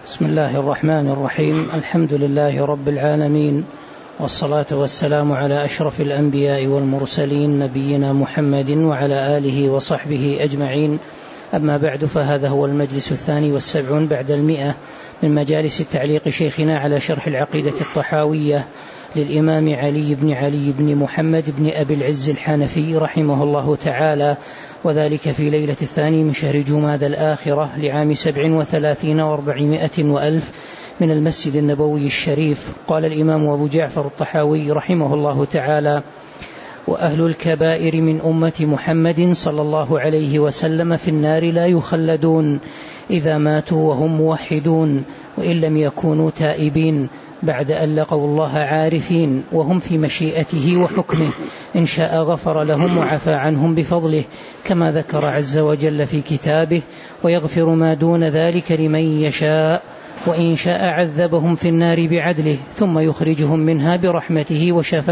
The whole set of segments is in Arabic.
بسم الله الرحمن الرحيم. الحمد لله رب العالمين، والصلاة والسلام على أشرف الأنبياء والمرسلين نبينا محمد وعلى آله وصحبه أجمعين. أما بعد، فهذا هو المجلس 72 بعد 100 من مجالس التعليق شيخنا على شرح العقيدة الطحاوية للإمام علي بن محمد بن أبي العز الحنفي رحمه الله تعالى، وذلك في ليلة 2 من شهر جمادى الآخرة لعام 37 و400 وألف من المسجد النبوي الشريف. قال الإمام أبو جعفر الطحاوي رحمه الله تعالى: وأهل الكبائر من أمة محمد صلى الله عليه وسلم في النار لا يخلدون إذا ماتوا وهم موحدون، وإن لم يكونوا تائبين بعد أن لقوا الله عارفين، وهم في مشيئته وحكمه، إن شاء غفر لهم وعفى عنهم بفضله كما ذكر عز وجل في كتابه، ويغفر ما دون ذلك لمن يشاء، وإن شاء عذبهم في النار بعدله ثم يخرجهم منها برحمته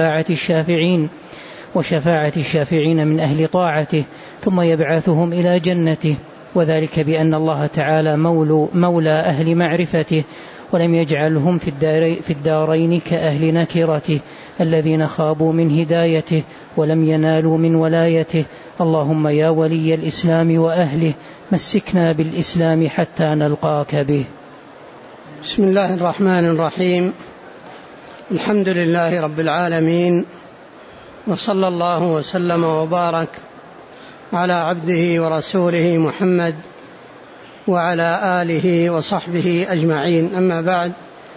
وشفاعة الشافعين من أهل طاعته، ثم يبعثهم إلى جنته، وذلك بأن الله تعالى مولى أهل معرفته، ولم يجعلهم في الدارين كأهل نكرته الذين خابوا من هدايته ولم ينالوا من ولايته. اللهم يا ولي الإسلام وأهله، مسكنا بالإسلام حتى نلقاك به. بسم الله الرحمن الرحيم. الحمد لله رب العالمين، وصلى الله وسلم وبارك على عبده ورسوله محمد وعلى آله وصحبه أجمعين. أما بعد،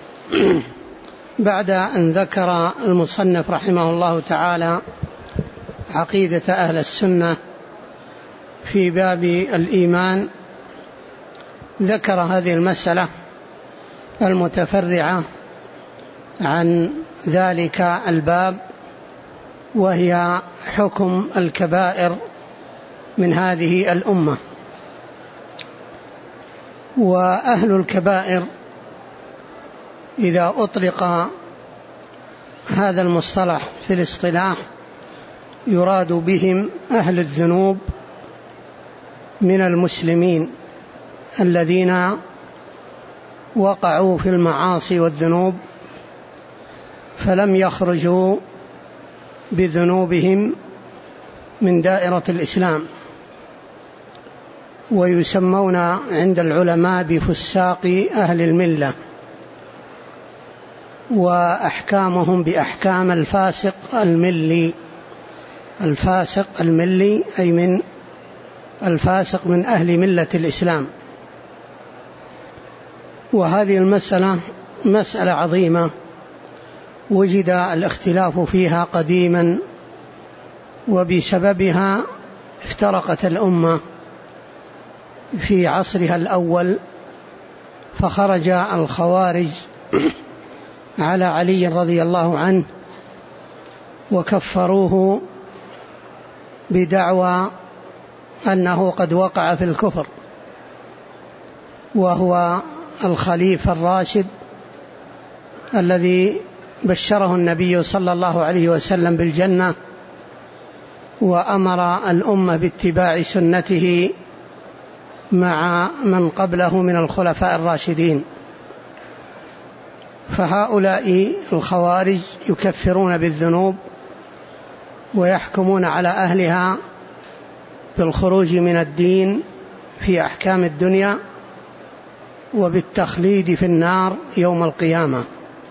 بعد أن ذكر المصنف رحمه الله تعالى عقيدة أهل السنة في باب الإيمان، ذكر هذه المسألة المتفرعة عن ذلك الباب، وهي حكم الكبائر من هذه الأمة. وأهل الكبائر إذا أطلق هذا المصطلح في الاصطلاح يراد بهم أهل الذنوب من المسلمين الذين وقعوا في المعاصي والذنوب فلم يخرجوا بذنوبهم من دائرة الإسلام، ويسمون عند العلماء بفساق أهل الملة، وأحكامهم بأحكام الفاسق الملي. الفاسق الملي أي من الفاسق من أهل ملة الإسلام. وهذه المسألة مسألة عظيمة وجد الاختلاف فيها قديما، وبسببها افترقت الأمة في عصرها الأول، فخرج الخوارج على علي رضي الله عنه وكفروه بدعوى أنه قد وقع في الكفر، وهو الخليفة الراشد الذي بشره النبي صلى الله عليه وسلم بالجنة، وأمر الأمة باتباع سنته مع من قبله من الخلفاء الراشدين. فهؤلاء الخوارج يكفرون بالذنوب ويحكمون على أهلها بالخروج من الدين في أحكام الدنيا وبالتخليد في النار يوم القيامة،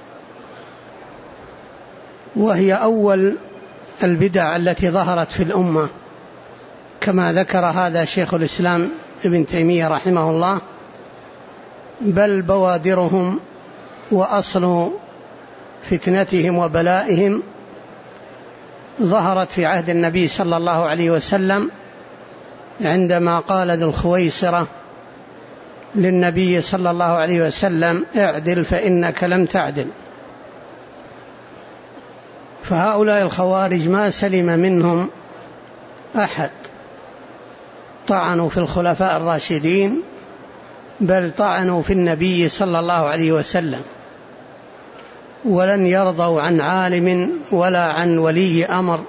وهي أول البدع التي ظهرت في الأمة، كما ذكر هذا شيخ الإسلام ابن تيمية رحمه الله، بل بوادرهم وأصل فتنتهم وبلائهم ظهرت في عهد النبي صلى الله عليه وسلم، عندما قال ذو الخويصرة للنبي صلى الله عليه وسلم: اعدل فإنك لم تعدل. فهؤلاء الخوارج ما سلم منهم أحد، طعنوا في الخلفاء الراشدين، بل طعنوا في النبي صلى الله عليه وسلم، ولن يرضوا عن عالم ولا عن ولي أمر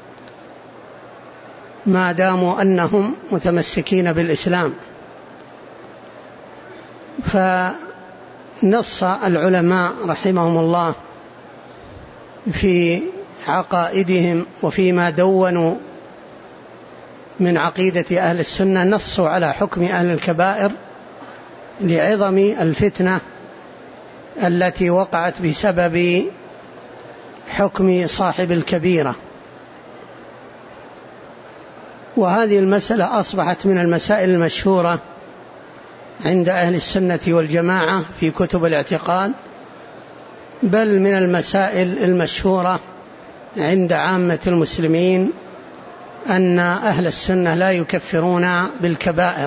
ما داموا أنهم متمسكين بالإسلام. نص العلماء رحمهم الله في عقائدهم وفيما دونوا من عقيدة أهل السنة، نصوا على حكم أهل الكبائر لعظم الفتنة التي وقعت بسبب حكم صاحب الكبيرة. وهذه المسألة أصبحت من المسائل المشهورة عند أهل السنة والجماعة في كتب الاعتقاد، بل من المسائل المشهورة عند عامة المسلمين، أن أهل السنة لا يكفرون بالكبائر.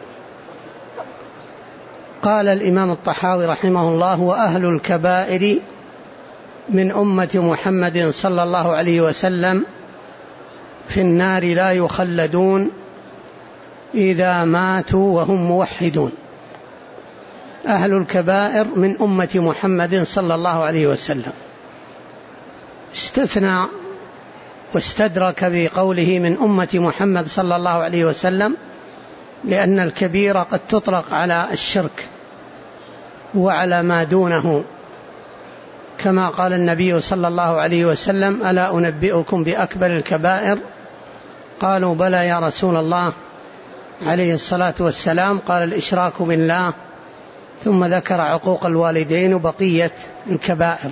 قال الإمام الطحاوي رحمه الله: وأهل الكبائر من أمة محمد صلى الله عليه وسلم في النار لا يخلدون إذا ماتوا وهم موحدون. أهل الكبائر من أمة محمد صلى الله عليه وسلم، استثنى واستدرك بقوله من أمة محمد صلى الله عليه وسلم، لأن الكبيرة قد تطلق على الشرك وعلى ما دونه، كما قال النبي صلى الله عليه وسلم: ألا أنبئكم بأكبر الكبائر؟ قالوا: بلى يا رسول الله، عليه الصلاة والسلام. قال: الإشراك بالله، ثم ذكر عقوق الوالدين وبقية الكبائر.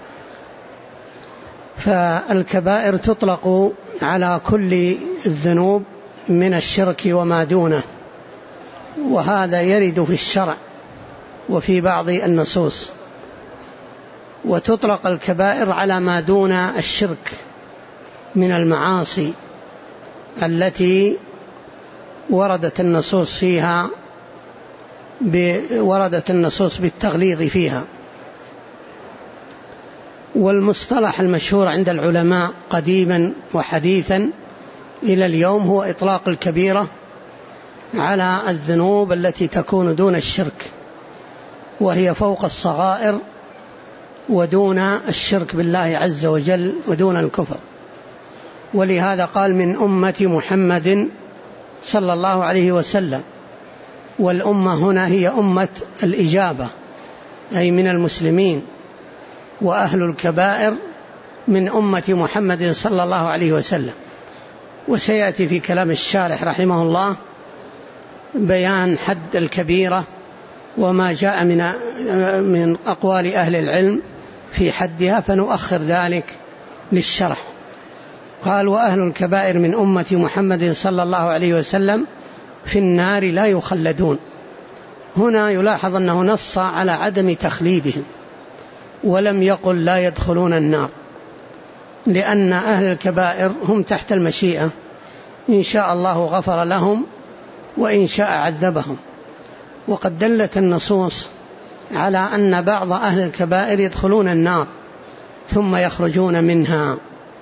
فالكبائر تطلق على كل الذنوب من الشرك وما دونه، وهذا يرد في الشرع وفي بعض النصوص. وتطلق الكبائر على ما دون الشرك من المعاصي التي وردت النصوص فيها وردت النصوص بالتغليظ فيها. والمصطلح المشهور عند العلماء قديما وحديثا إلى اليوم هو إطلاق الكبيرة على الذنوب التي تكون دون الشرك، وهي فوق الصغائر ودون الشرك بالله عز وجل ودون الكفر. ولهذا قال: من أمة محمد صلى الله عليه وسلم. والأمة هنا هي أمة الإجابة، أي من المسلمين. وأهل الكبائر من أمة محمد صلى الله عليه وسلم. وسيأتي في كلام الشارح رحمه الله بيان حد الكبيرة وما جاء من أقوال أهل العلم في حدها، فنؤخر ذلك للشرح. قال: وأهل الكبائر من أمة محمد صلى الله عليه وسلم في النار لا يخلدون. هنا يلاحظ أنه نص على عدم تخليدهم، ولم يقل لا يدخلون النار، لأن أهل الكبائر هم تحت المشيئة، إن شاء الله غفر لهم وإن شاء عذبهم. وقد دلت النصوص على أن بعض أهل الكبائر يدخلون النار ثم يخرجون منها.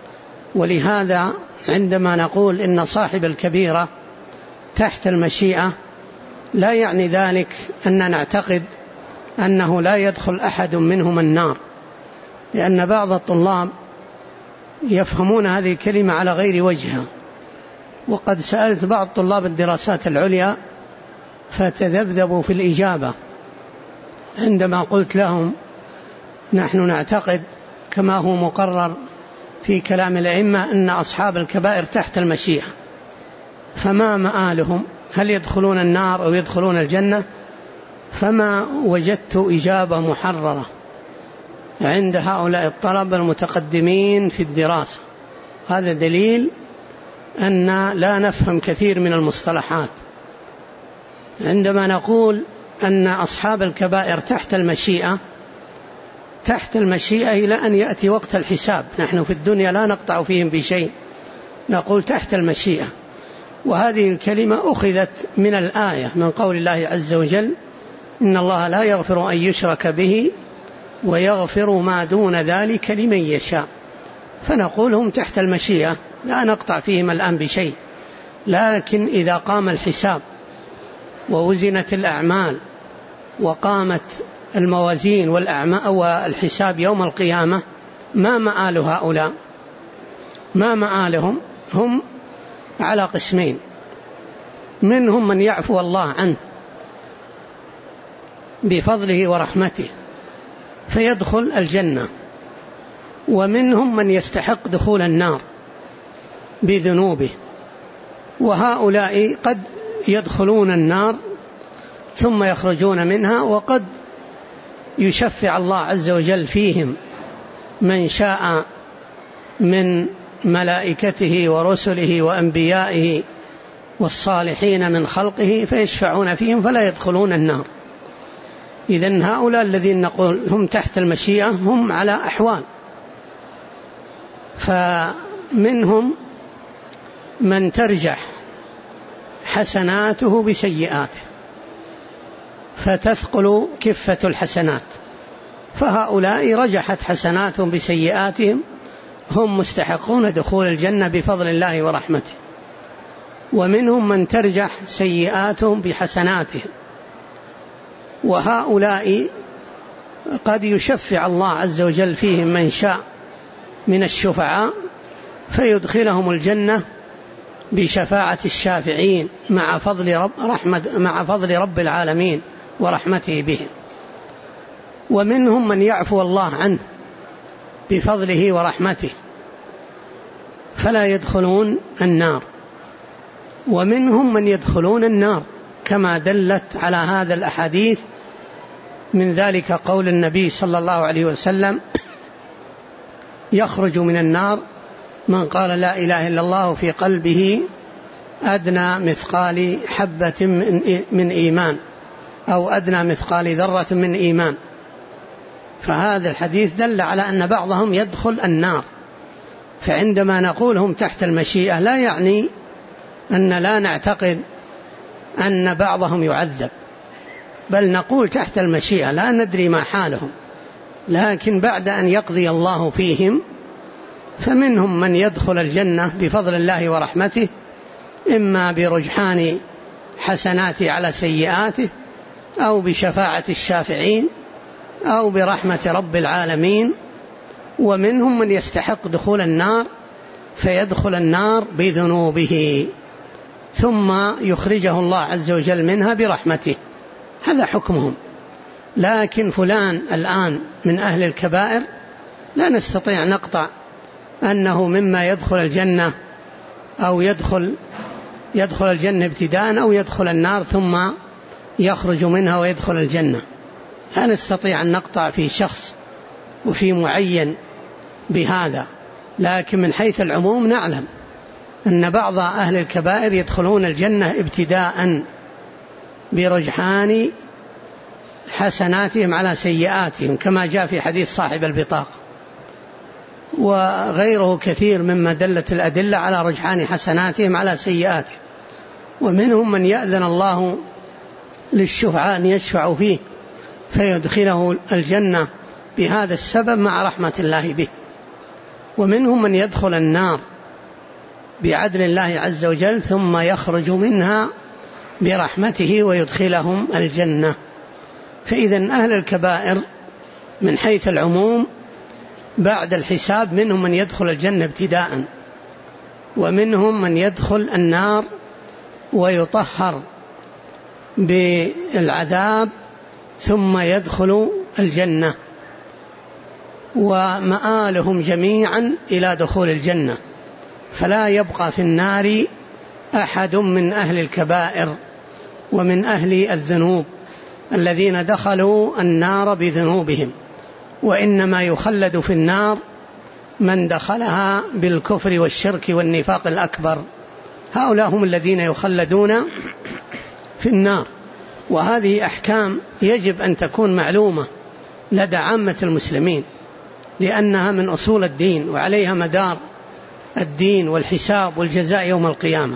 ولهذا عندما نقول إن صاحب الكبيرة تحت المشيئة، لا يعني ذلك أن نعتقد أنه لا يدخل أحد منهم النار، لأن بعض الطلاب يفهمون هذه الكلمة على غير وجهها. وقد سألت بعض طلاب الدراسات العليا فتذبذبوا في الإجابة عندما قلت لهم: نحن نعتقد كما هو مقرر في كلام الأئمة أن أصحاب الكبائر تحت المشيئة، فما مآلهم؟ هل يدخلون النار أو يدخلون الجنة؟ فما وجدت إجابة محررة عند هؤلاء الطلبة المتقدمين في الدراسة. هذا دليل أن لا نفهم كثير من المصطلحات. عندما نقول أن أصحاب الكبائر تحت المشيئة، تحت المشيئة إلى أن يأتي وقت الحساب. نحن في الدنيا لا نقطع فيهم بشيء، نقول تحت المشيئة. وهذه الكلمة أخذت من الآية، من قول الله عز وجل: إن الله لا يغفر أن يشرك به ويغفر ما دون ذلك لمن يشاء. فنقول هم تحت المشيئة، لا نقطع فيهم الآن بشيء. لكن إذا قام الحساب ووزنت الأعمال وقامت الموازين والحساب يوم القيامة، ما مآل هؤلاء؟ ما مآلهم؟ هم على قسمين: منهم من يعفو الله عنه بفضله ورحمته فيدخل الجنة، ومنهم من يستحق دخول النار بذنوبه، وهؤلاء قد يدخلون النار ثم يخرجون منها، وقد يشفع الله عز وجل فيهم من شاء من ملائكته ورسله وأنبيائه والصالحين من خلقه فيشفعون فيهم فلا يدخلون النار. إذن هؤلاء الذين نقول هم تحت المشيئة هم على أحوال، فمنهم من ترجح حسناته بسيئاته فتثقل كفة الحسنات، فهؤلاء رجحت حسناتهم بسيئاتهم، هم مستحقون دخول الجنة بفضل الله ورحمته. ومنهم من ترجح سيئاتهم بحسناتهم، وهؤلاء قد يشفع الله عز وجل فيهم من شاء من الشفعاء فيدخلهم الجنة بشفاعة الشافعين مع فضل رب العالمين ورحمته بهم. ومنهم من يعفو الله عنه بفضله ورحمته فلا يدخلون النار، ومنهم من يدخلون النار كما دلت على هذا الأحاديث، من ذلك قول النبي صلى الله عليه وسلم: يخرج من النار من قال لا إله إلا الله في قلبه أدنى مثقال حبة من إيمان، أو أدنى مثقال ذرة من إيمان. فهذا الحديث دل على أن بعضهم يدخل النار، فعندما نقول هم تحت المشيئة لا يعني أن لا نعتقد أن بعضهم يعذب، بل نقول تحت المشيئة لا ندري ما حالهم، لكن بعد أن يقضي الله فيهم فمنهم من يدخل الجنة بفضل الله ورحمته، إما برجحان حسناته على سيئاته، أو بشفاعة الشافعين، أو برحمة رب العالمين. ومنهم من يستحق دخول النار فيدخل النار بذنوبه ثم يخرجه الله عز وجل منها برحمته، هذا حكمهم. لكن فلان الآن من أهل الكبائر لا نستطيع نقطع أنه مما يدخل الجنة، أو يدخل الجنة ابتداء، أو يدخل النار ثم يخرج منها ويدخل الجنة. لا نستطيع أن نقطع في شخص وفي معين بهذا، لكن من حيث العموم نعلم أن بعض أهل الكبائر يدخلون الجنة ابتداء برجحان حسناتهم على سيئاتهم، كما جاء في حديث صاحب البطاقة، وغيره كثير مما دلت الأدلة على رجحان حسناتهم على سيئاتهم. ومنهم من يأذن الله للشفعاء أن يشفعوا فيه فيدخله الجنة بهذا السبب مع رحمة الله به. ومنهم من يدخل النار بعدل الله عز وجل ثم يخرج منها برحمته ويدخلهم الجنة. فإذا أهل الكبائر من حيث العموم بعد الحساب منهم من يدخل الجنة ابتداء، ومنهم من يدخل النار ويطهر بالعذاب ثم يدخل الجنة، ومآلهم جميعا إلى دخول الجنة، فلا يبقى في النار أحد من أهل الكبائر ومن أهل الذنوب الذين دخلوا النار بذنوبهم، وإنما يخلد في النار من دخلها بالكفر والشرك والنفاق الأكبر، هؤلاء هم الذين يخلدون في النار. وهذه أحكام يجب أن تكون معلومة لدى عامة المسلمين، لأنها من أصول الدين وعليها مدار الدين والحساب والجزاء يوم القيامة.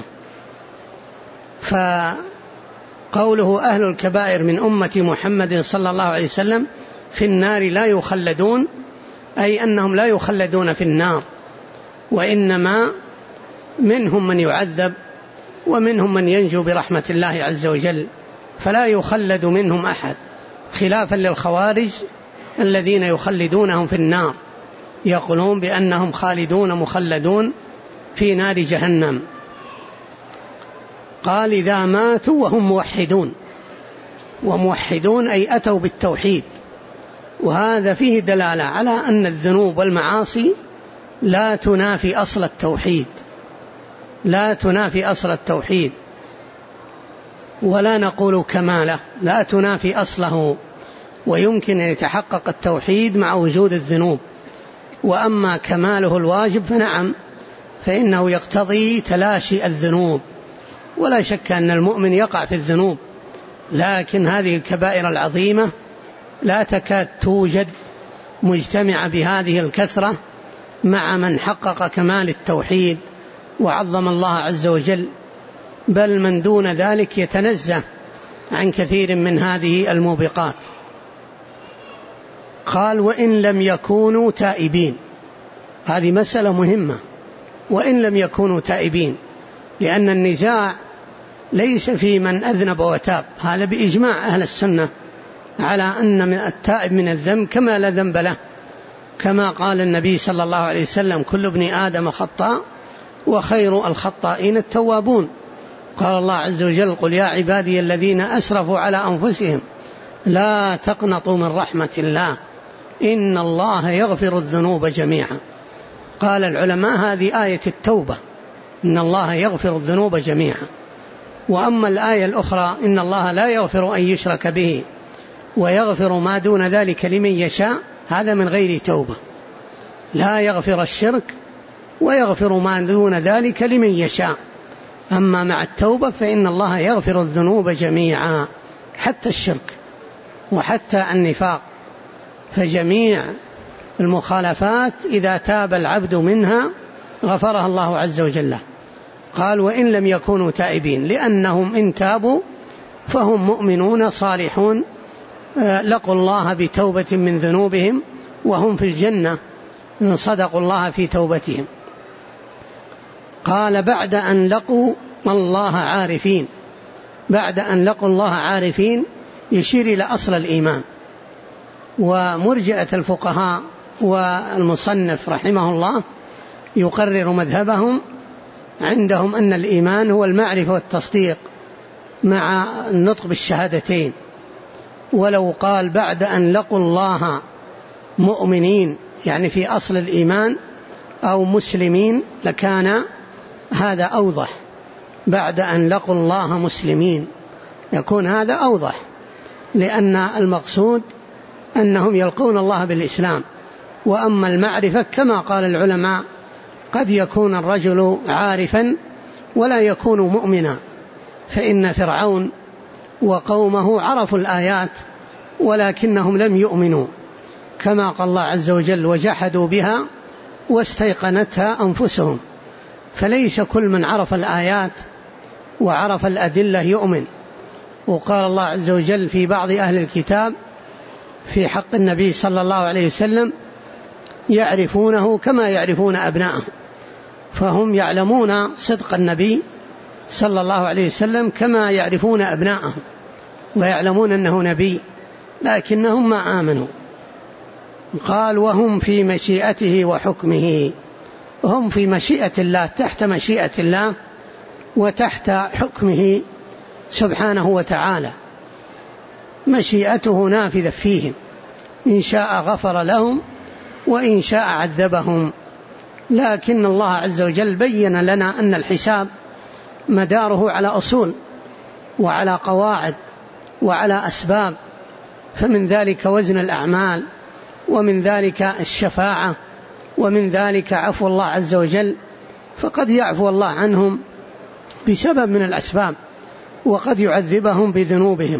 فقوله أهل الكبائر من أمة محمد صلى الله عليه وسلم في النار لا يخلدون، أي أنهم لا يخلدون في النار، وإنما منهم من يعذب ومنهم من ينجو برحمة الله عز وجل، فلا يخلد منهم أحد، خلافا للخوارج الذين يخلدونهم في النار، يقولون بأنهم خالدون مخلدون في نار جهنم. قال إذا ماتوا وهم موحدون، وموحدون أي أتوا بالتوحيد، وهذا فيه دلالة على أن الذنوب والمعاصي لا تنافي أصل التوحيد، لا تنافي أصل التوحيد، ولا نقول كماله، لا تنافي أصله، ويمكن أن يتحقق التوحيد مع وجود الذنوب. وأما كماله الواجب فنعم، فإنه يقتضي تلاشي الذنوب، ولا شك أن المؤمن يقع في الذنوب، لكن هذه الكبائر العظيمة لا تكاد توجد مجتمعة بهذه الكثرة مع من حقق كمال التوحيد وعظم الله عز وجل، بل من دون ذلك يتنزه عن كثير من هذه الموبقات. قال وإن لم يكونوا تائبين، هذه مسألة مهمة، وإن لم يكونوا تائبين، لأن النزاع ليس في من أذنب وتاب، هذا بإجماع أهل السنة على أن من التائب من الذنب كما لا ذنب له، كما قال النبي صلى الله عليه وسلم كل ابن آدم خطاء وخير الخطائين التوابون. قال الله عز وجل قل يا عبادي الذين أسرفوا على أنفسهم لا تقنطوا من رحمة الله إن الله يغفر الذنوب جميعا. قال العلماء هذه آية التوبة، إن الله يغفر الذنوب جميعا. وأما الآية الأخرى إن الله لا يغفر أن يشرك به ويغفر ما دون ذلك لمن يشاء، هذا من غير توبة، لا يغفر الشرك ويغفر ما دون ذلك لمن يشاء. أما مع التوبة فإن الله يغفر الذنوب جميعا، حتى الشرك وحتى النفاق، فجميع المخالفات إذا تاب العبد منها غفرها الله عز وجل. قال وإن لم يكونوا تائبين، لأنهم إن تابوا فهم مؤمنون صالحون لقوا الله بتوبة من ذنوبهم وهم في الجنة إن صدقوا الله في توبتهم. قال بعد أن لقوا الله عارفين، بعد أن لقوا الله عارفين يشير إلى أصل الإيمان. ومرجئة الفقهاء والمصنف رحمه الله يقرر مذهبهم، عندهم أن الإيمان هو المعرفة والتصديق مع النطق بالشهادتين، ولو قال بعد أن لقوا الله مؤمنين يعني في أصل الإيمان أو مسلمين لكان هذا أوضح، بعد أن لقوا الله مسلمين يكون هذا أوضح، لأن المقصود أنهم يلقون الله بالإسلام. وأما المعرفة كما قال العلماء قد يكون الرجل عارفا ولا يكون مؤمنا، فإن فرعون وقومه عرفوا الآيات ولكنهم لم يؤمنوا، كما قال الله عز وجل وجحدوا بها واستيقنتها أنفسهم. فليس كل من عرف الآيات وعرف الأدلة يؤمن. وقال الله عز وجل في بعض أهل الكتاب في حق النبي صلى الله عليه وسلم يعرفونه كما يعرفون أبنائهم، فهم يعلمون صدق النبي صلى الله عليه وسلم كما يعرفون أبنائهم، ويعلمون أنه نبي لكنهم ما آمنوا. قال وهم في مشيئته وحكمه، هم في مشيئة الله، تحت مشيئة الله وتحت حكمه سبحانه وتعالى، مشيئته نافذة فيهم، إن شاء غفر لهم وإن شاء عذبهم. لكن الله عز وجل بين لنا أن الحساب مداره على أصول وعلى قواعد وعلى أسباب، فمن ذلك وزن الأعمال، ومن ذلك الشفاعة، ومن ذلك عفو الله عز وجل، فقد يعفو الله عنهم بسبب من الأسباب وقد يعذبهم بذنوبهم.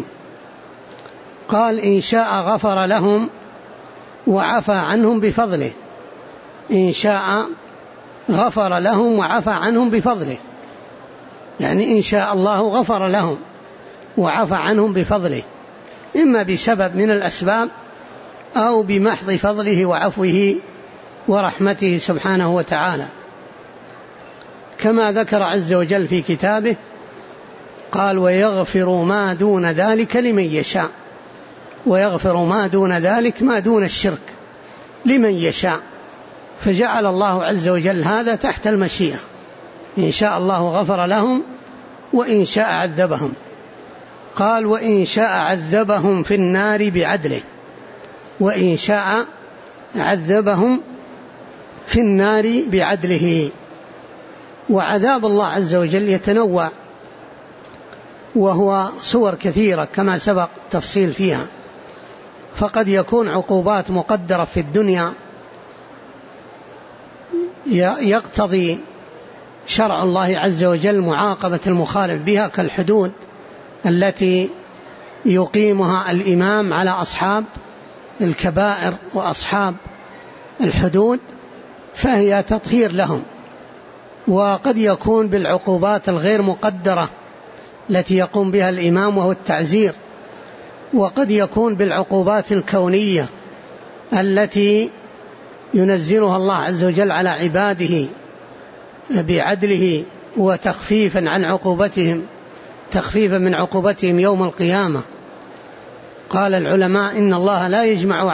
قال إن شاء غفر لهم وعفى عنهم بفضله، إن شاء غفر لهم وعفى عنهم بفضله، يعني إن شاء الله غفر لهم وعفى عنهم بفضله، إما بسبب من الأسباب أو بمحض فضله وعفوه ورحمته سبحانه وتعالى، كما ذكر عز وجل في كتابه قال ويغفر ما دون ذلك لمن يشاء، ويغفر ما دون ذلك ما دون الشرك لمن يشاء، فجعل الله عز وجل هذا تحت المشيئة، إن شاء الله غفر لهم وإن شاء عذبهم. قال وإن شاء عذبهم في النار بعدله، وإن شاء عذبهم في النار بعدله. وعذاب الله عز وجل يتنوع، وهو صور كثيرة كما سبق تفصيل فيها، فقد يكون عقوبات مقدرة في الدنيا يقتضي شرع الله عز وجل معاقبة المخالف بها، كالحدود التي يقيمها الإمام على أصحاب الكبائر وأصحاب الحدود، فهي تطهير لهم. وقد يكون بالعقوبات الغير مقدرة التي يقوم بها الإمام وهو التعزير، وقد يكون بالعقوبات الكونية التي ينزلها الله عز وجل على عباده بعدله وتخفيفا عن عقوبتهم، تخفيفا من عقوبتهم يوم القيامة. قال العلماء إن الله لا يجمع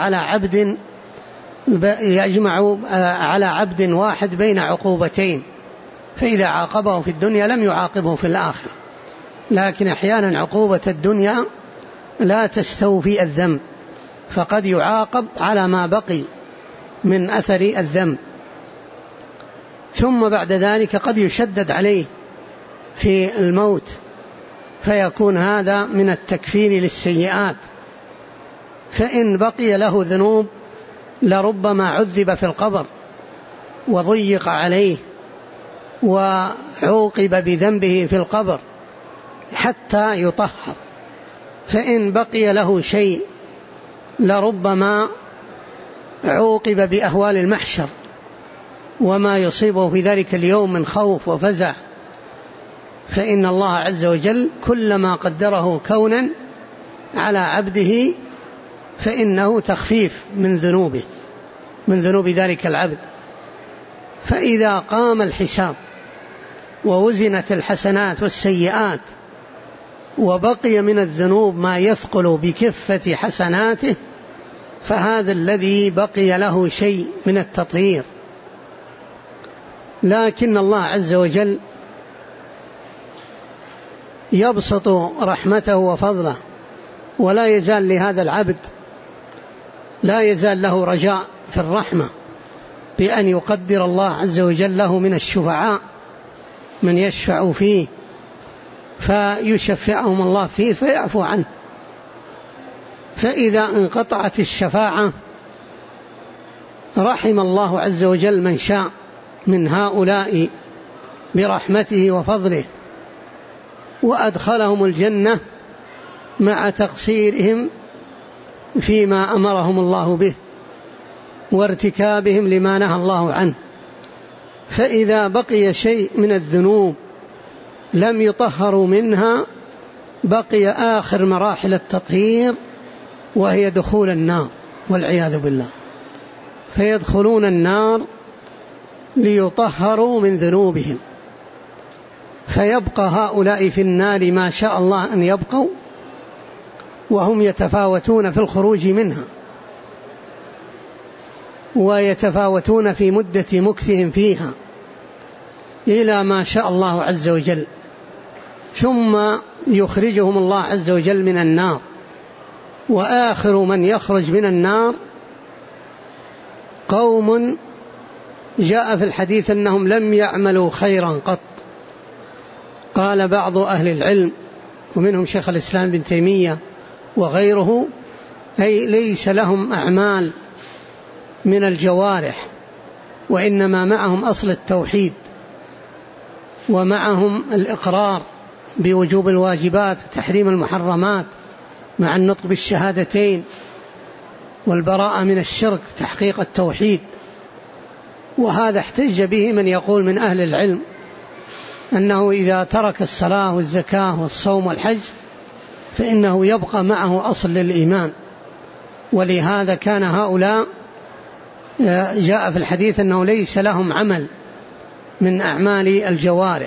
على عبد واحد بين عقوبتين، فإذا عاقبه في الدنيا لم يعاقبه في الآخرة، لكن أحيانا عقوبة الدنيا لا تستوفي الذنب، فقد يعاقب على ما بقي من أثر الذنب، ثم بعد ذلك قد يشدد عليه في الموت، فيكون هذا من التكفير للسيئات. فإن بقي له ذنوب لربما عذب في القبر وضيق عليه وعوقب بذنبه في القبر حتى يطهر. فإن بقي له شيء لربما عوقب بأهوال المحشر وما يصيبه في ذلك اليوم من خوف وفزع. فإن الله عز وجل كلما قدره كونا على عبده فإنه تخفيف من ذنوب ذلك العبد. فإذا قام الحساب ووزنت الحسنات والسيئات وبقي من الذنوب ما يثقل بكفة حسناته، فهذا الذي بقي له شيء من التطهير. لكن الله عز وجل يبسط رحمته وفضله، ولا يزال لهذا العبد لا يزال له رجاء في الرحمة بأن يقدر الله عز وجل له من الشفعاء من يشفع فيه فيشفعهم الله فيه فيعفو عنه. فإذا انقطعت الشفاعة رحم الله عز وجل من شاء من هؤلاء برحمته وفضله، وأدخلهم الجنة مع تقصيرهم فيما أمرهم الله به وارتكابهم لما نهى الله عنه. فإذا بقي شيء من الذنوب لم يطهروا منها بقي آخر مراحل التطهير، وهي دخول النار والعياذ بالله، فيدخلون النار ليطهروا من ذنوبهم، فيبقى هؤلاء في النار ما شاء الله أن يبقوا، وهم يتفاوتون في الخروج منها ويتفاوتون في مدة مكثهم فيها إلى ما شاء الله عز وجل، ثم يخرجهم الله عز وجل من النار. وآخر من يخرج من النار قوم جاء في الحديث أنهم لم يعملوا خيرا قط. قال بعض أهل العلم ومنهم شيخ الإسلام بن تيمية وغيره، أي ليس لهم أعمال من الجوارح، وإنما معهم أصل التوحيد، ومعهم الإقرار بوجوب الواجبات وتحريم المحرمات مع النطق بالشهادتين، والبراءة من الشرك، تحقيق التوحيد. وهذا احتج به من يقول من أهل العلم أنه إذا ترك الصلاة والزكاة والصوم والحج فإنه يبقى معه أصل للإيمان. ولهذا كان هؤلاء جاء في الحديث أنه ليس لهم عمل من أعمال الجوارح،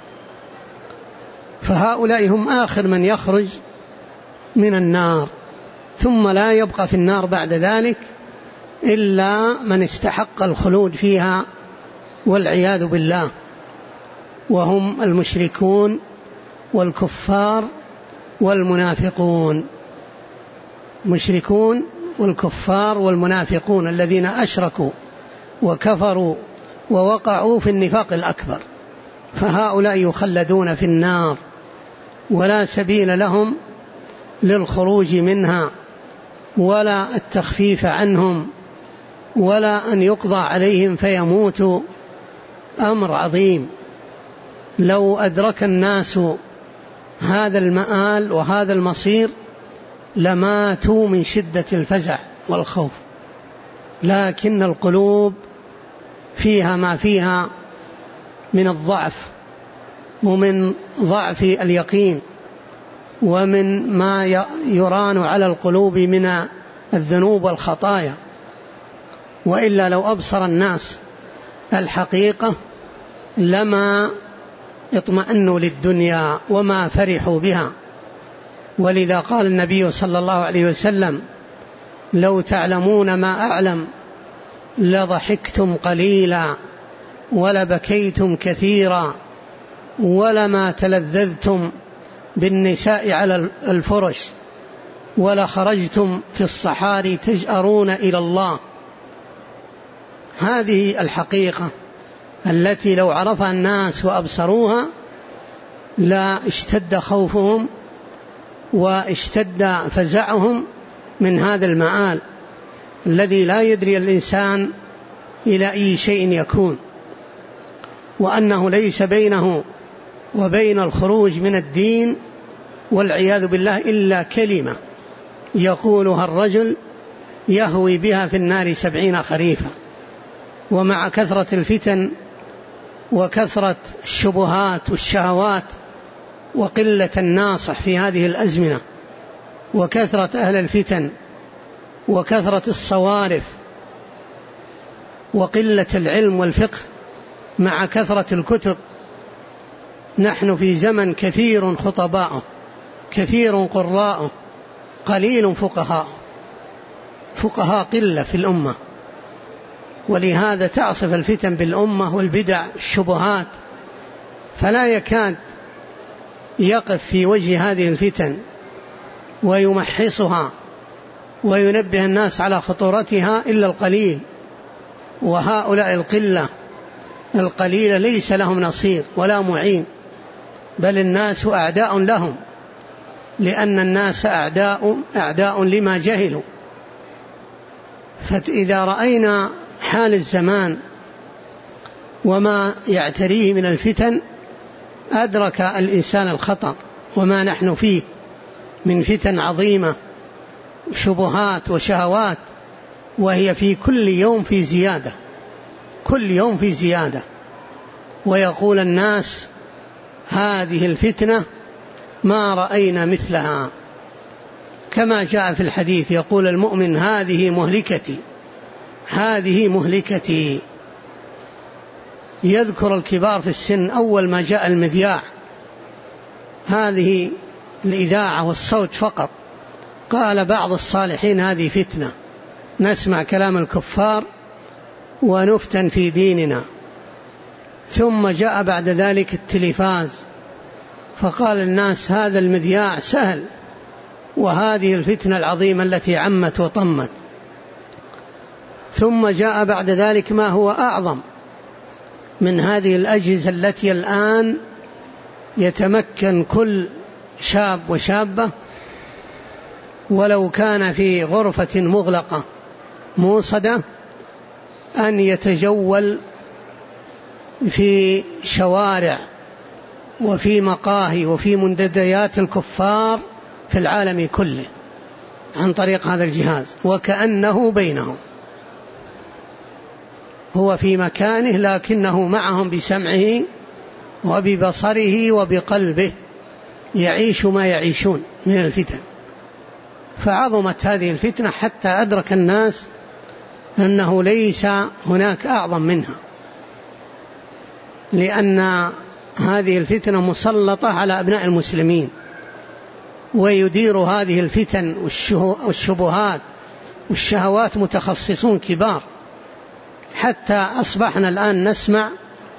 فهؤلاء هم آخر من يخرج من النار، ثم لا يبقى في النار بعد ذلك إلا من استحق الخلود فيها والعياذ بالله، وهم المشركون والكفار والمنافقون، مشركون والكفار والمنافقون الذين أشركوا وكفروا ووقعوا في النفاق الأكبر، فهؤلاء يخلدون في النار ولا سبيل لهم للخروج منها ولا التخفيف عنهم ولا أن يقضى عليهم فيموتوا. أمر عظيم. لو أدرك الناس هذا المآل وهذا المصير لماتوا من شدة الفزع والخوف، لكن القلوب فيها ما فيها من الضعف ومن ضعف اليقين ومن ما يران على القلوب من الذنوب والخطايا. وإلا لو أبصر الناس الحقيقة لما اطمأنوا للدنيا وما فرحوا بها. ولذا قال النبي صلى الله عليه وسلم: لو تعلمون ما أعلم لضحكتم قليلا ولبكيتم كثيرا ولما تلذذتم بالنساء على الفرش ولخرجتم في الصحاري تجأرون إلى الله. هذه الحقيقة التي لو عرفها الناس وأبصروها لا اشتد خوفهم واشتد فزعهم من هذا المآل الذي لا يدري الإنسان إلى أي شيء يكون، وأنه ليس بينه وبين الخروج من الدين والعياذ بالله إلا كلمة يقولها الرجل يهوي بها في النار 70 خريفا. ومع كثرة الفتن وكثرة الشبهات والشهوات وقلة الناصح في هذه الأزمنة وكثرة أهل الفتن وكثرة الصوارف وقلة العلم والفقه مع كثرة الكتب، نحن في زمن كثير خطباء كثير قراء قليل فقهاء قلة في الأمة. ولهذا تعصف الفتن بالأمة والبدع الشبهات، فلا يكاد يقف في وجه هذه الفتن ويمحصها وينبه الناس على خطورتها إلا القليل. وهؤلاء القلة القليلة ليس لهم نصير ولا معين، بل الناس أعداء لهم، لأن الناس أعداء لما جهلوا. فإذا رأينا حال الزمان وما يعتريه من الفتن أدرك الإنسان الخطر وما نحن فيه من فتن عظيمة شبهات وشهوات، وهي في كل يوم في زيادة، كل يوم في زيادة. ويقول الناس: هذه الفتنة ما رأينا مثلها، كما جاء في الحديث يقول المؤمن: هذه مهلكتي، هذه مهلكتي. يذكر الكبار في السن أول ما جاء المذياع، هذه الإذاعة والصوت فقط، قال بعض الصالحين: هذه فتنة، نسمع كلام الكفار ونفتن في ديننا. ثم جاء بعد ذلك التلفاز، فقال الناس: هذا المذياع سهل، وهذه الفتنة العظيمة التي عمت وطمت. ثم جاء بعد ذلك ما هو أعظم من هذه الأجهزة التي الآن يتمكن كل شاب وشابة ولو كان في غرفة مغلقة موصدة أن يتجول في شوارع وفي مقاهي وفي منتديات الكفار في العالم كله عن طريق هذا الجهاز، وكأنه بينهم، هو في مكانه لكنه معهم بسمعه وببصره وبقلبه، يعيش ما يعيشون من الفتن. فعظمت هذه الفتنة حتى أدرك الناس أنه ليس هناك أعظم منها، لأن هذه الفتنة مسلطة على أبناء المسلمين، ويدير هذه الفتن والشبهات والشهوات متخصصون كبار، حتى أصبحنا الآن نسمع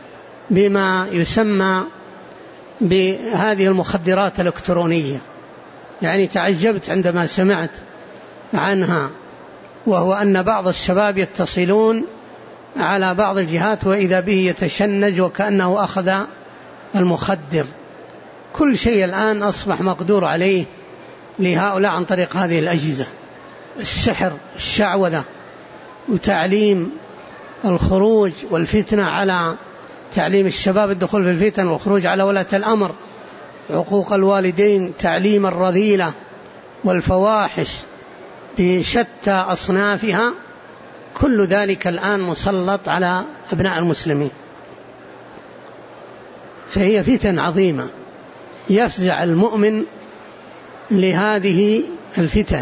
بما يسمى بهذه المخدرات الإلكترونية يعني تعجبت عندما سمعت عنها، وهو أن بعض الشباب يتصلون على بعض الجهات وإذا به يتشنج وكأنه أخذ المخدر. كل شيء الآن أصبح مقدور عليه لهؤلاء عن طريق هذه الأجهزة، السحر، الشعوذة، وتعليم الخروج والفتنة، على تعليم الشباب الدخول في الفتن والخروج على ولاة الأمر، عقوق الوالدين، تعليم الرذيلة والفواحش بشتى أصنافها، كل ذلك الآن مسلط على أبناء المسلمين. فهي فتن عظيمة يفزع المؤمن لهذه الفتن.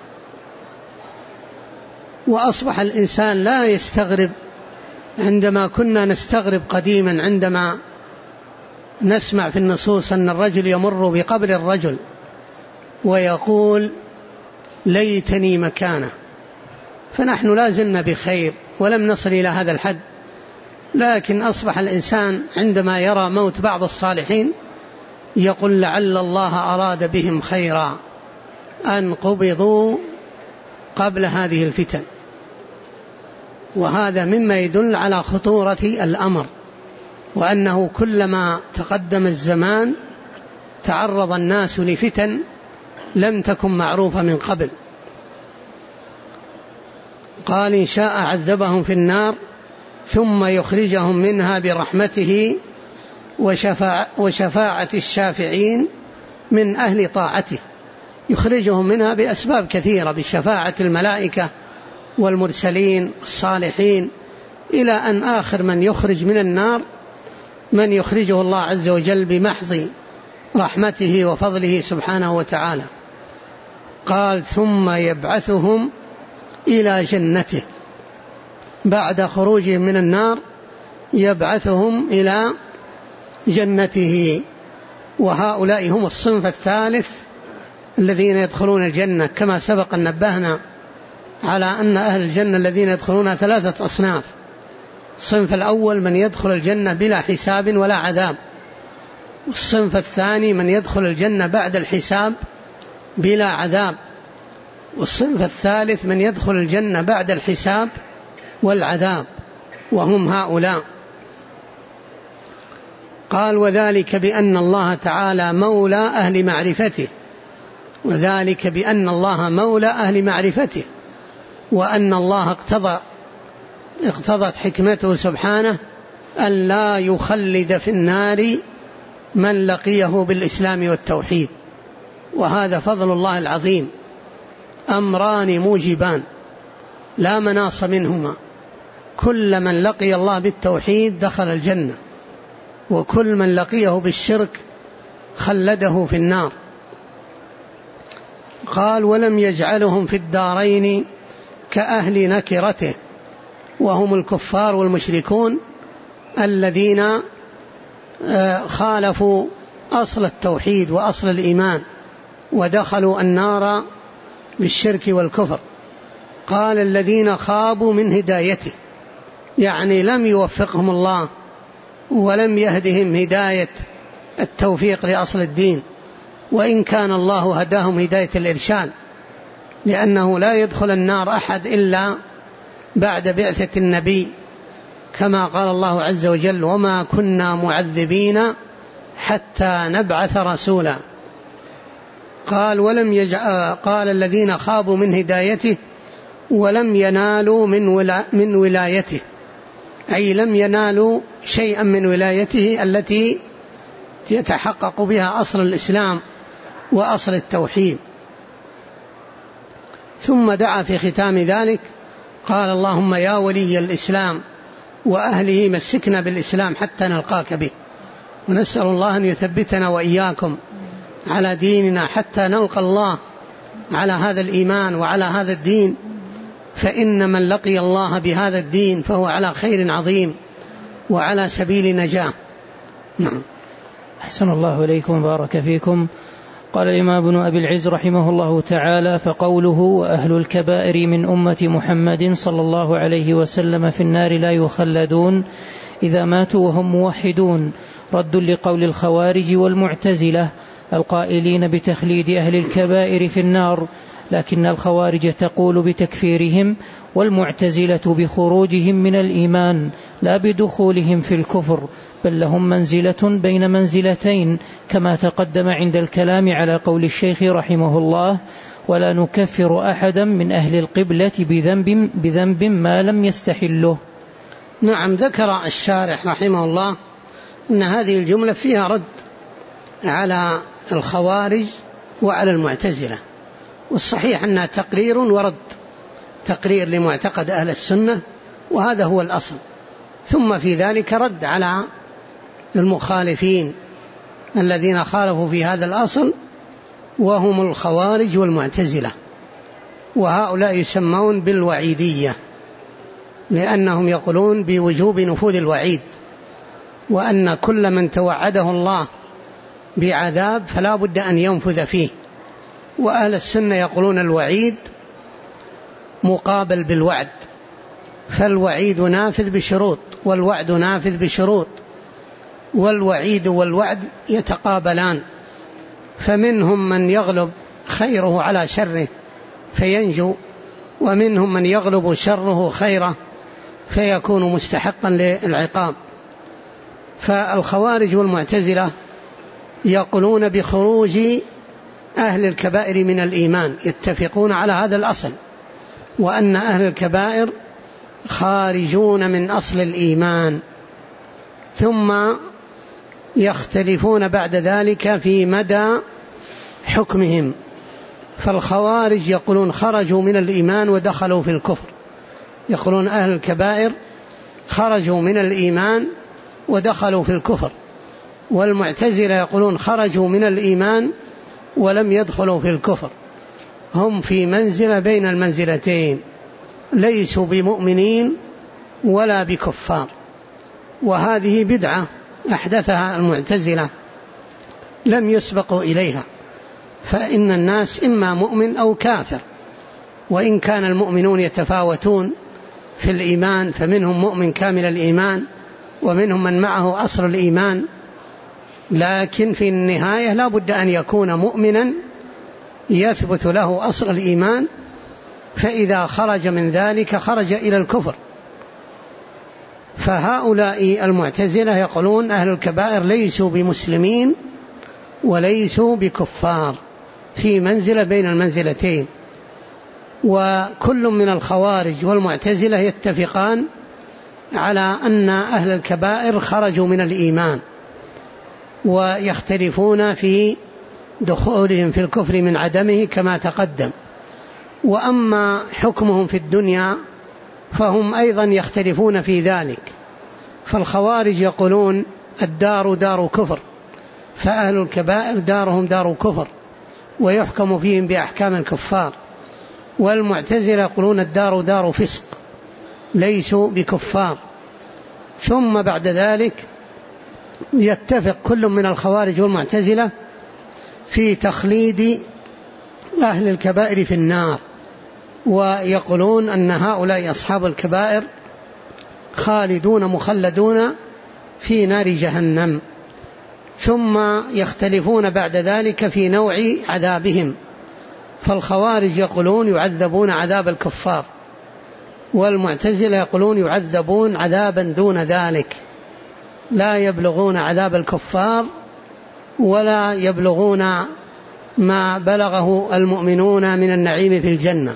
وأصبح الإنسان لا يستغرب، عندما كنا نستغرب قديما عندما نسمع في النصوص أن الرجل يمر بقبر الرجل ويقول ليتني مكانه، فنحن لا زلنا بخير ولم نصل إلى هذا الحد. لكن أصبح الإنسان عندما يرى موت بعض الصالحين يقول لعل الله أراد بهم خيرا أن قبضوا قبل هذه الفتن. وهذا مما يدل على خطورة الأمر، وأنه كلما تقدم الزمان تعرض الناس لفتن لم تكن معروفة من قبل. قال إن شاء عذبهم في النار ثم يخرجهم منها برحمته وشفاعة الشافعين من أهل طاعته. يخرجهم منها بأسباب كثيرة، بشفاعة الملائكة والمرسلين الصالحين، إلى أن آخر من يخرج من النار من يخرجه الله عز وجل بمحض رحمته وفضله سبحانه وتعالى. قال ثم يبعثهم إلى جنته، بعد خروجهم من النار يبعثهم إلى جنته. وهؤلاء هم الصنف الثالث الذين يدخلون الجنة، كما سبق أن نبهنا على أن أهل الجنة الذين يدخلون 3 أصناف. الصنف الأول من يدخل الجنة بلا حساب ولا عذاب، والصنف الثاني من يدخل الجنة بعد الحساب بلا عذاب، والصنف الثالث من يدخل الجنة بعد الحساب والعذاب، وهم هؤلاء. قال وذلك بأن الله تعالى مولى أهل معرفته، وذلك بأن الله مولى أهل معرفته، وأن الله اقتضت حكمته سبحانه أن لا يخلد في النار من لقيه بالإسلام والتوحيد. وهذا فضل الله العظيم، أمران موجبان لا مناص منهما، كل من لقي الله بالتوحيد دخل الجنة، وكل من لقيه بالشرك خلده في النار. قال ولم يجعلهم في الدارين كأهل نكرته، وهم الكفار والمشركون الذين خالفوا أصل التوحيد وأصل الإيمان ودخلوا النار بالشرك والكفر. قال الذين خابوا من هدايته، يعني لم يوفقهم الله ولم يهدهم هداية التوفيق لأصل الدين، وإن كان الله هداهم هداية الإرشاد، لأنه لا يدخل النار أحد إلا بعد بعثة النبي، كما قال الله عز وجل وما كنا معذبين حتى نبعث رسولا. قال الذين خابوا من هدايته ولم ينالوا من ولايته، أي لم ينالوا شيئا من ولايته التي يتحقق بها أصل الإسلام وأصل التوحيد. ثم دعا في ختام ذلك قال اللهم يا ولي الإسلام وأهله مسكنا بالإسلام حتى نلقاك به، ونسأل الله أن يثبتنا وإياكم على ديننا حتى نلقى الله على هذا الإيمان وعلى هذا الدين، فإن من لقي الله بهذا الدين فهو على خير عظيم وعلى سبيل نجاة. نعم. أحسن الله إليكم وبارك فيكم. قال الإمام ابن أبي العز رحمه الله تعالى فقوله وأهل الكبائر من أمة محمد صلى الله عليه وسلم في النار لا يخلدون إذا ماتوا وهم موحدون، رد لقول الخوارج والمعتزلة القائلين بتخليد أهل الكبائر في النار، لكن الخوارج تقول بتكفيرهم، والمعتزلة بخروجهم من الإيمان لا بدخولهم في الكفر، بل لهم منزلة بين منزلتين، كما تقدم عند الكلام على قول الشيخ رحمه الله: ولا نكفر أحدا من أهل القبلة بذنب ما لم يستحله. نعم، ذكر الشارح رحمه الله أن هذه الجملة فيها رد على الخوارج وعلى المعتزلة، والصحيح أنها تقرير ورد، تقرير لمعتقد أهل السنة، وهذا هو الأصل، ثم في ذلك رد على المخالفين الذين خالفوا في هذا الأصل، وهم الخوارج والمعتزلة، وهؤلاء يسمون بالوعيدية، لأنهم يقولون بوجوب نفوذ الوعيد، وأن كل من توعده الله بعذاب فلا بد أن ينفذ فيه. وأهل السنة يقولون الوعيد مقابل بالوعد، فالوعيد نافذ بشروط والوعد نافذ بشروط، والوعيد والوعد يتقابلان، فمنهم من يغلب خيره على شره فينجو، ومنهم من يغلب شره خيره فيكون مستحقا للعقاب. فالخوارج والمعتزلة يقولون بخروج أهل الكبائر من الإيمان، يتفقون على هذا الأصل، وأن أهل الكبائر خارجون من أصل الإيمان، ثم يختلفون بعد ذلك في مدى حكمهم. فالخوارج يقولون خرجوا من الإيمان ودخلوا في الكفر، يقولون أهل الكبائر خرجوا من الإيمان ودخلوا في الكفر، والمعتزلة يقولون خرجوا من الإيمان ولم يدخلوا في الكفر، هم في منزلة بين المنزلتين، ليسوا بمؤمنين ولا بكفار. وهذه بدعة أحدثها المعتزلة لم يسبقوا إليها، فإن الناس إما مؤمن أو كافر، وإن كان المؤمنون يتفاوتون في الإيمان، فمنهم مؤمن كامل الإيمان ومنهم من معه أصل الإيمان، لكن في النهاية لا بد أن يكون مؤمنا يثبت له أصل الإيمان، فإذا خرج من ذلك خرج إلى الكفر. فهؤلاء المعتزلة يقولون أهل الكبائر ليسوا بمسلمين وليسوا بكفار، في منزلة بين المنزلتين. وكل من الخوارج والمعتزلة يتفقان على أن أهل الكبائر خرجوا من الإيمان، ويختلفون في دخولهم في الكفر من عدمه كما تقدم. وأما حكمهم في الدنيا فهم أيضا يختلفون في ذلك، فالخوارج يقولون الدار دار كفر، فأهل الكبائر دارهم دار كفر ويحكم فيهم بأحكام الكفار، والمعتزلة يقولون الدار دار فسق ليسوا بكفار. ثم بعد ذلك يتفق كل من الخوارج والمعتزلة في تخليد أهل الكبائر في النار، ويقولون أن هؤلاء أصحاب الكبائر خالدون مخلدون في نار جهنم. ثم يختلفون بعد ذلك في نوع عذابهم، فالخوارج يقولون يعذبون عذاب الكفار، والمعتزلة يقولون يعذبون عذابا دون ذلك، لا يبلغون عذاب الكفار ولا يبلغون ما بلغه المؤمنون من النعيم في الجنة.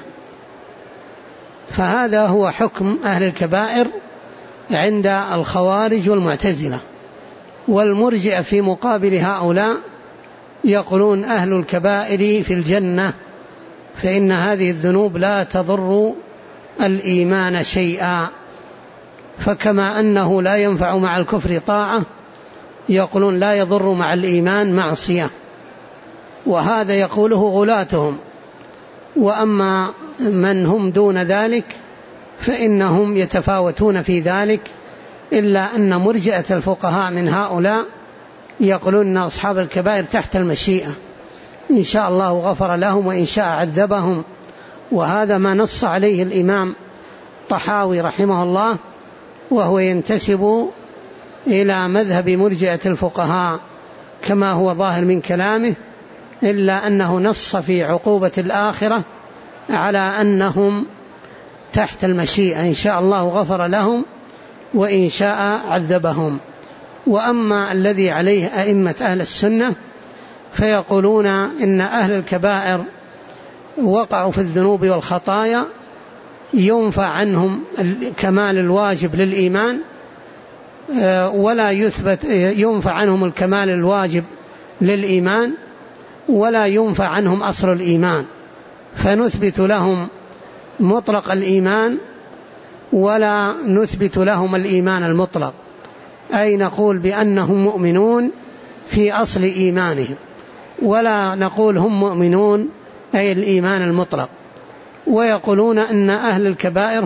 فهذا هو حكم أهل الكبائر عند الخوارج والمعتزلة. والمرجئة في مقابل هؤلاء يقولون أهل الكبائر في الجنة، فإن هذه الذنوب لا تضر الإيمان شيئا، فكما أنه لا ينفع مع الكفر طاعة، يقولون لا يضر مع الإيمان معصية، وهذا يقوله غلاتهم. وأما من هم دون ذلك فإنهم يتفاوتون في ذلك، إلا أن مرجئة الفقهاء من هؤلاء يقولون أن أصحاب الكبائر تحت المشيئة، إن شاء الله غفر لهم وإن شاء عذبهم، وهذا ما نص عليه الإمام طحاوي رحمه الله، وهو ينتسب إلى مذهب مرجئة الفقهاء، كما هو ظاهر من كلامه، إلا أنه نص في عقوبة الآخرة على أنهم تحت المشيئة، إن شاء الله غفر لهم وإن شاء عذبهم. وأما الذي عليه أئمة أهل السنة فيقولون إن أهل الكبائر وقعوا في الذنوب والخطايا ينفى عنهم كمال الواجب للإيمان، ولا يثبت ينفى عنهم الكمال الواجب للإيمان، ولا ينفى عنهم أصل الإيمان، فنثبت لهم مطلق الإيمان ولا نثبت لهم الإيمان المطلق، أي نقول بأنهم مؤمنون في أصل إيمانهم، ولا نقول هم مؤمنون أي الإيمان المطلق. ويقولون أن أهل الكبائر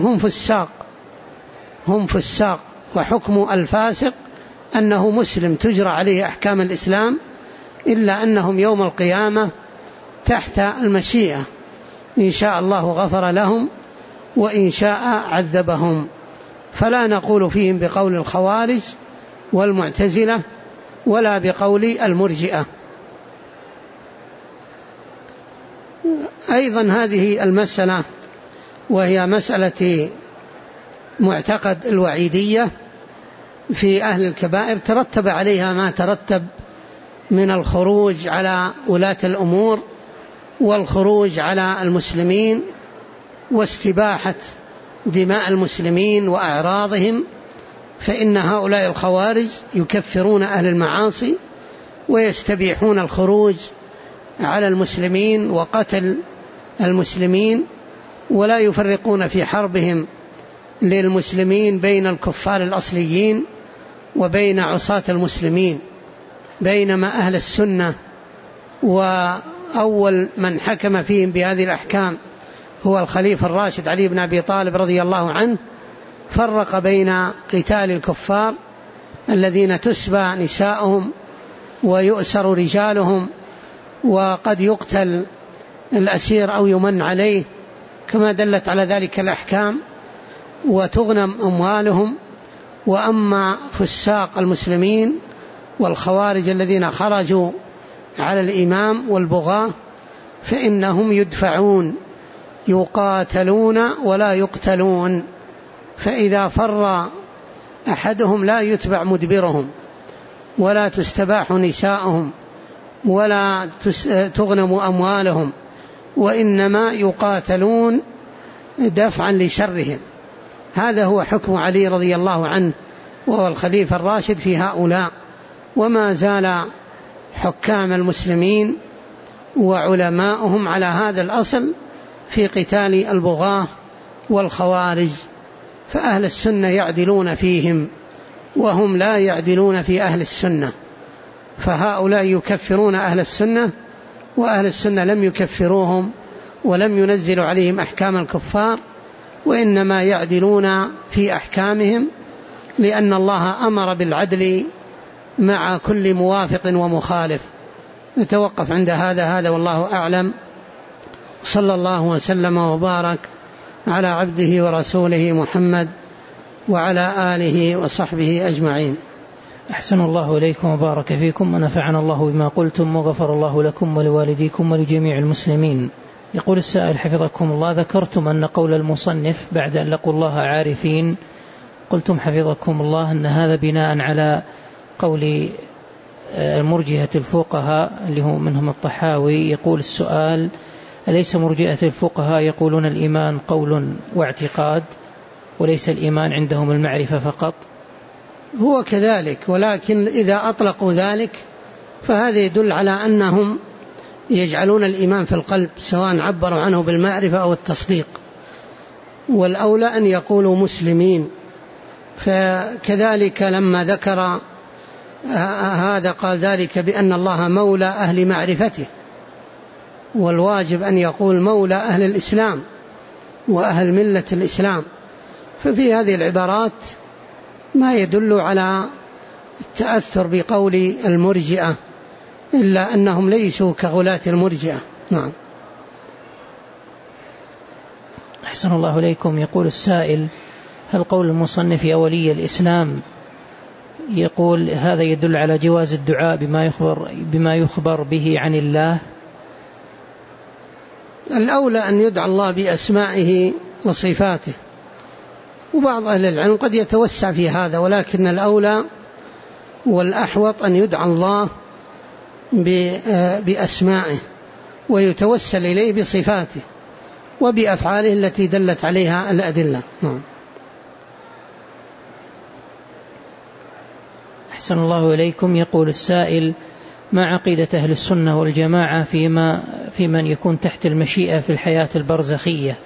هم فساق، وحكم الفاسق أنه مسلم تجرى عليه أحكام الإسلام، إلا أنهم يوم القيامة تحت المشيئة، إن شاء الله غفر لهم وإن شاء عذبهم. فلا نقول فيهم بقول الخوارج والمعتزلة ولا بقول المرجئة. أيضا هذه المسألة وهي مسألة معتقد الوعيدية في أهل الكبائر ترتب عليها ما ترتب من الخروج على ولاة الأمور والخروج على المسلمين واستباحة دماء المسلمين وأعراضهم، فإن هؤلاء الخوارج يكفرون أهل المعاصي ويستبيحون الخروج على المسلمين وقتل المسلمين، ولا يفرقون في حربهم للمسلمين بين الكفار الأصليين وبين عصاة المسلمين. بينما أهل السنة وأول من حكم فيهم بهذه الأحكام هو الخليفة الراشد علي بن أبي طالب رضي الله عنه، فرق بين قتال الكفار الذين تسبى نساؤهم ويؤسر رجالهم وقد يقتل الأسير أو يمن عليه كما دلت على ذلك الأحكام وتغنم أموالهم. وأما فساق المسلمين والخوارج الذين خرجوا على الإمام والبغاة فإنهم يدفعون يقاتلون ولا يقتلون، فإذا فر أحدهم لا يتبع مدبرهم ولا تستباح نساؤهم ولا تغنم أموالهم، وإنما يقاتلون دفعا لشرهم. هذا هو حكم علي رضي الله عنه وهو الخليفة الراشد في هؤلاء. وما زال حكام المسلمين وعلماؤهم على هذا الأصل في قتال البغاة والخوارج، فأهل السنة يعدلون فيهم وهم لا يعدلون في أهل السنة، فهؤلاء يكفرون أهل السنة وأهل السنة لم يكفروهم ولم ينزلوا عليهم أحكام الكفار، وإنما يعدلون في أحكامهم لأن الله أمر بالعدل مع كل موافق ومخالف. نتوقف عند هذا والله أعلم. صلى الله وسلم وبارك على عبده ورسوله محمد وعلى آله وصحبه أجمعين. أحسن الله إليكم وبارك فيكم ونفعنا الله بما قلتم وغفر الله لكم ولوالديكم ولجميع المسلمين. يقول السائل حفظكم الله: ذكرتم أن قول المصنف بعد أن لقوا الله عارفين قلتم حفظكم الله أن هذا بناء على قول المرجئة الفقهاء اللي هو منهم الطحاوي. يقول السؤال: أليس مرجئة الفقهاء يقولون الإيمان قول واعتقاد وليس الإيمان عندهم المعرفة فقط؟ هو كذلك، ولكن إذا أطلقوا ذلك فهذا يدل على أنهم يجعلون الإيمان في القلب سواء عبروا عنه بالمعرفة أو التصديق، والأولى أن يقولوا مسلمين. فكذلك لما ذكر هذا قال ذلك بأن الله مولى أهل معرفته، والواجب أن يقول مولى أهل الإسلام وأهل ملة الإسلام. ففي هذه العبارات ما يدل على التأثر بقول المرجئة، إلا أنهم ليسوا كغلاة المرجئة. نعم. أحسن الله إليكم. يقول السائل: هل قول المصنف يا ولي الإسلام يقول هذا يدل على جواز الدعاء بما يخبر به عن الله. الأولى أن يدعى الله بأسمائه وصفاته، وبعض أهل العلم قد يتوسع في هذا، ولكن الأولى والأحوط أن يدعى الله بأسمائه ويتوسل إليه بصفاته وبأفعاله التي دلت عليها الأدلة. أحسن الله إليكم. يقول السائل: ما عقيدة أهل السنة والجماعة في من يكون تحت المشيئة في الحياة البرزخية؟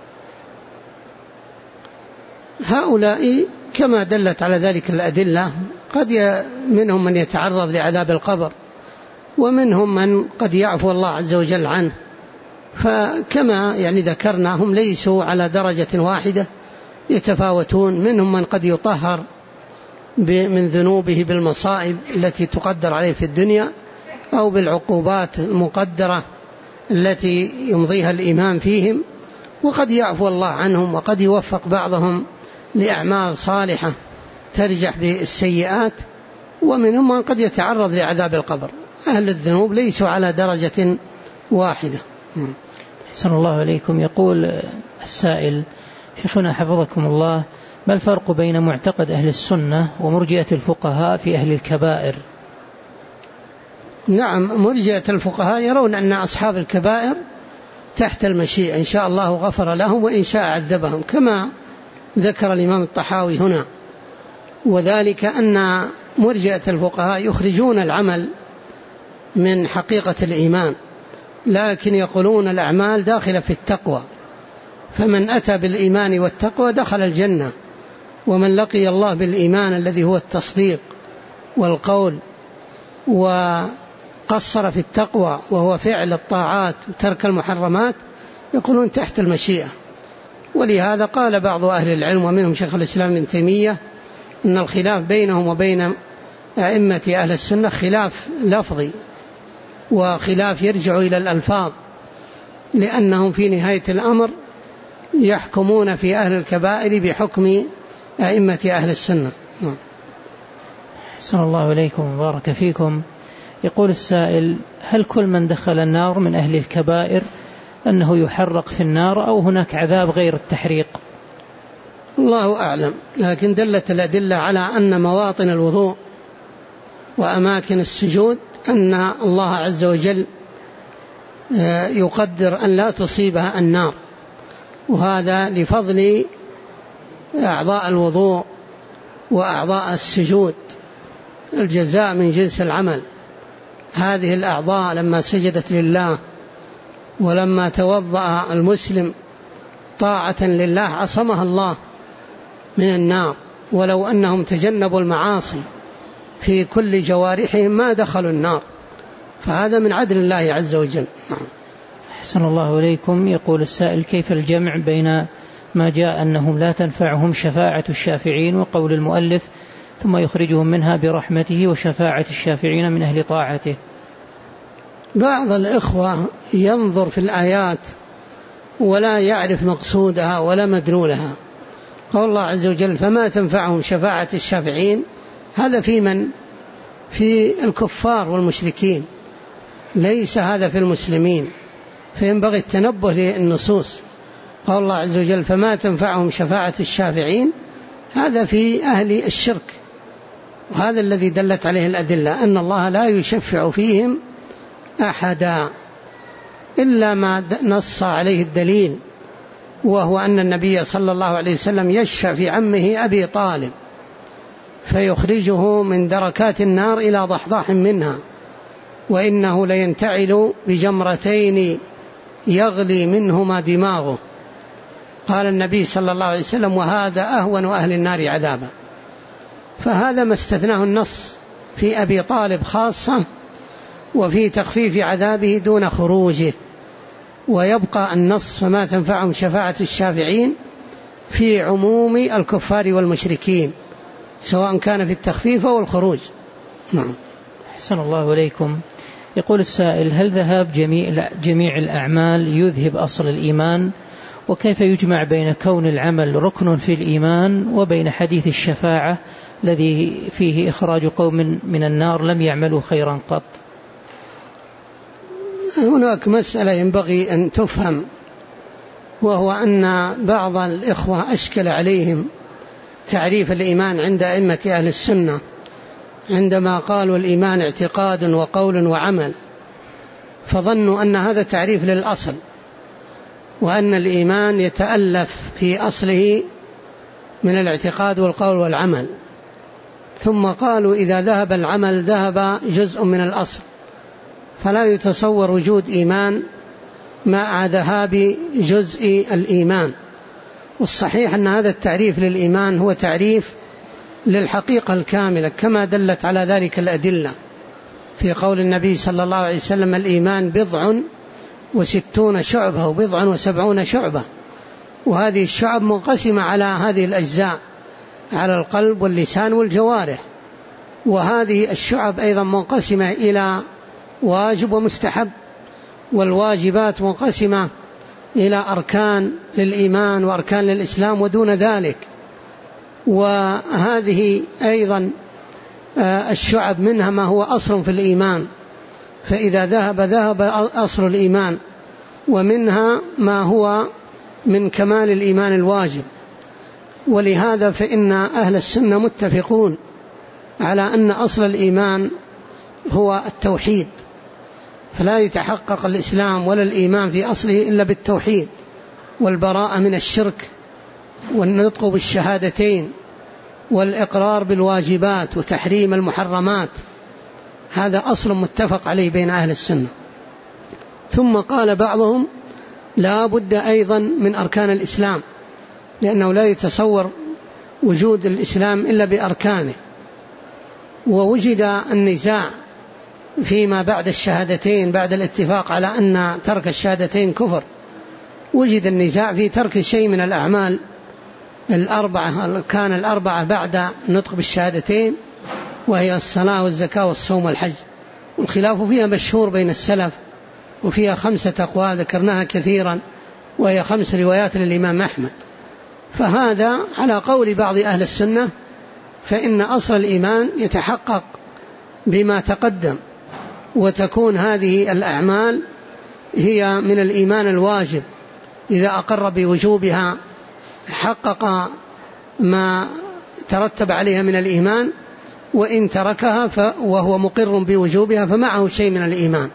هؤلاء كما دلت على ذلك الأدلة، منهم من يتعرض لعذاب القبر، ومنهم من قد يعفو الله عز وجل عنه، فكما ذكرنا هم ليسوا على درجة واحدة، يتفاوتون. منهم من قد يطهر من ذنوبه بالمصائب التي تقدر عليه في الدنيا أو بالعقوبات المقدرة التي يمضيها الإمام فيهم، وقد يعفو الله عنهم، وقد يوفق بعضهم لأعمال صالحة ترجح بالسيئات، ومنهم من قد يتعرض لعذاب القبر. أهل الذنوب ليسوا على درجة واحدة. أحسن الله إليكم. يقول السائل: شيخنا حفظكم الله، ما الفرق بين معتقد أهل السنة ومرجئة الفقهاء في أهل الكبائر؟ نعم، مرجئة الفقهاء يرون أن أصحاب الكبائر تحت المشيئة، إن شاء الله غفر لهم وإن شاء عذبهم، كما ذكر الإمام الطحاوي هنا. وذلك أن مرجئة الفقهاء يخرجون العمل من حقيقة الإيمان، لكن يقولون الأعمال داخلة في التقوى، فمن أتى بالإيمان والتقوى دخل الجنة، ومن لقي الله بالإيمان الذي هو التصديق والقول وقصر في التقوى وهو فعل الطاعات وترك المحرمات يقولون تحت المشيئة. ولهذا قال بعض أهل العلم ومنهم شيخ الإسلام ابن تيمية أن الخلاف بينهم وبين أئمة أهل السنة خلاف لفظي، وخلاف يرجع إلى الألفاظ، لأنهم في نهاية الأمر يحكمون في أهل الكبائر بحكم أئمة أهل السنة. أحسن الله إليكم وبارك فيكم. يقول السائل: هل كل من دخل النار من أهل الكبائر أنه يحرق في النار، أو هناك عذاب غير التحريق؟ الله أعلم، لكن دلت الأدلة على أن مواطن الوضوء وأماكن السجود أن الله عز وجل يقدر أن لا تصيبها النار، وهذا لفضل أعضاء الوضوء وأعضاء السجود، الجزاء من جنس العمل. هذه الأعضاء لما سجدت لله ولما توضأ المسلم طاعة لله عصمها الله من النار، ولو أنهم تجنبوا المعاصي في كل جوارحهم ما دخلوا النار، فهذا من عدل الله عز وجل. أحسن الله إليكم. يقول السائل: كيف الجمع بين ما جاء أنهم لا تنفعهم شفاعة الشافعين وقول المؤلف ثم يخرجهم منها برحمته وشفاعة الشافعين من أهل طاعته؟ بعض الإخوة ينظر في الآيات ولا يعرف مقصودها ولا مدلولها. قال الله عز وجل: فما تنفعهم شفاعة الشافعين، هذا في الكفار والمشركين، ليس هذا في المسلمين، فينبغي التنبه للنصوص. قال الله عز وجل: فما تنفعهم شفاعة الشافعين، هذا في أهل الشرك، وهذا الذي دلت عليه الأدلة أن الله لا يشفع فيهم أحدا إلا ما نص عليه الدليل، وهو أن النبي صلى الله عليه وسلم يشفع في عمه أبي طالب فيخرجه من دركات النار إلى ضحضاح منها، وإنه لينتعل بجمرتين يغلي منهما دماغه. قال النبي صلى الله عليه وسلم: وهذا أهون أهل النار عذابا. فهذا ما استثناه النص في أبي طالب خاصة، وفي تخفيف عذابه دون خروجه، ويبقى النص فما تنفعهم شفاعة الشافعين في عموم الكفار والمشركين، سواء كان في التخفيف أو الخروج. نعم. أحسن الله إليكم. يقول السائل: هل ذهاب جميع الأعمال يذهب أصل الإيمان؟ وكيف يجمع بين كون العمل ركن في الإيمان وبين حديث الشفاعة الذي فيه إخراج قوم من النار لم يعملوا خيرا قط؟ هناك مسألة ينبغي أن تفهم، وهو أن بعض الإخوة أشكل عليهم تعريف الإيمان عند أئمة أهل السنة، عندما قالوا الإيمان اعتقاد وقول وعمل، فظنوا أن هذا تعريف للأصل، وأن الإيمان يتألف في أصله من الاعتقاد والقول والعمل، ثم قالوا إذا ذهب العمل ذهب جزء من الأصل، فلا يتصور وجود إيمان مع ذهاب جزء الإيمان. والصحيح أن هذا التعريف للإيمان هو تعريف للحقيقة الكاملة، كما دلت على ذلك الأدلة في قول النبي صلى الله عليه وسلم: الإيمان 60 شعبة و 70 شعبة، وهذه الشعب منقسمة على هذه الأجزاء، على القلب واللسان والجوارح، وهذه الشعب أيضا منقسمة إلى واجب ومستحب، والواجبات منقسمة إلى أركان للإيمان وأركان للإسلام ودون ذلك، وهذه أيضا الشعب منها ما هو أصل في الإيمان، فإذا ذهب أصل الإيمان، ومنها ما هو من كمال الإيمان الواجب. ولهذا فإن أهل السنة متفقون على أن أصل الإيمان هو التوحيد، فلا يتحقق الإسلام ولا الإيمان في أصله إلا بالتوحيد والبراءة من الشرك والنطق بالشهادتين والإقرار بالواجبات وتحريم المحرمات، هذا أصل متفق عليه بين أهل السنة. ثم قال بعضهم: لا بد أيضا من أركان الإسلام، لأنه لا يتصور وجود الإسلام إلا بأركانه، ووجد النزاع فيما بعد الشهادتين، بعد الاتفاق على أن ترك الشهادتين كفر، وجد النزاع في ترك شيء من الأعمال الأربعة بعد نطق بالشهادتين، وهي الصلاة والزكاة والصوم والحج، والخلاف فيها مشهور بين السلف، وفيها 5 أقوال ذكرناها كثيرا، وهي 5 روايات للإمام أحمد. فهذا على قول بعض أهل السنة، فإن أصل الإيمان يتحقق بما تقدم، وتكون هذه الأعمال هي من الإيمان الواجب، إذا أقر بوجوبها حقق ما ترتب عليها من الإيمان، وإن تركها وهو مقر بوجوبها فمعه شيء من الإيمان.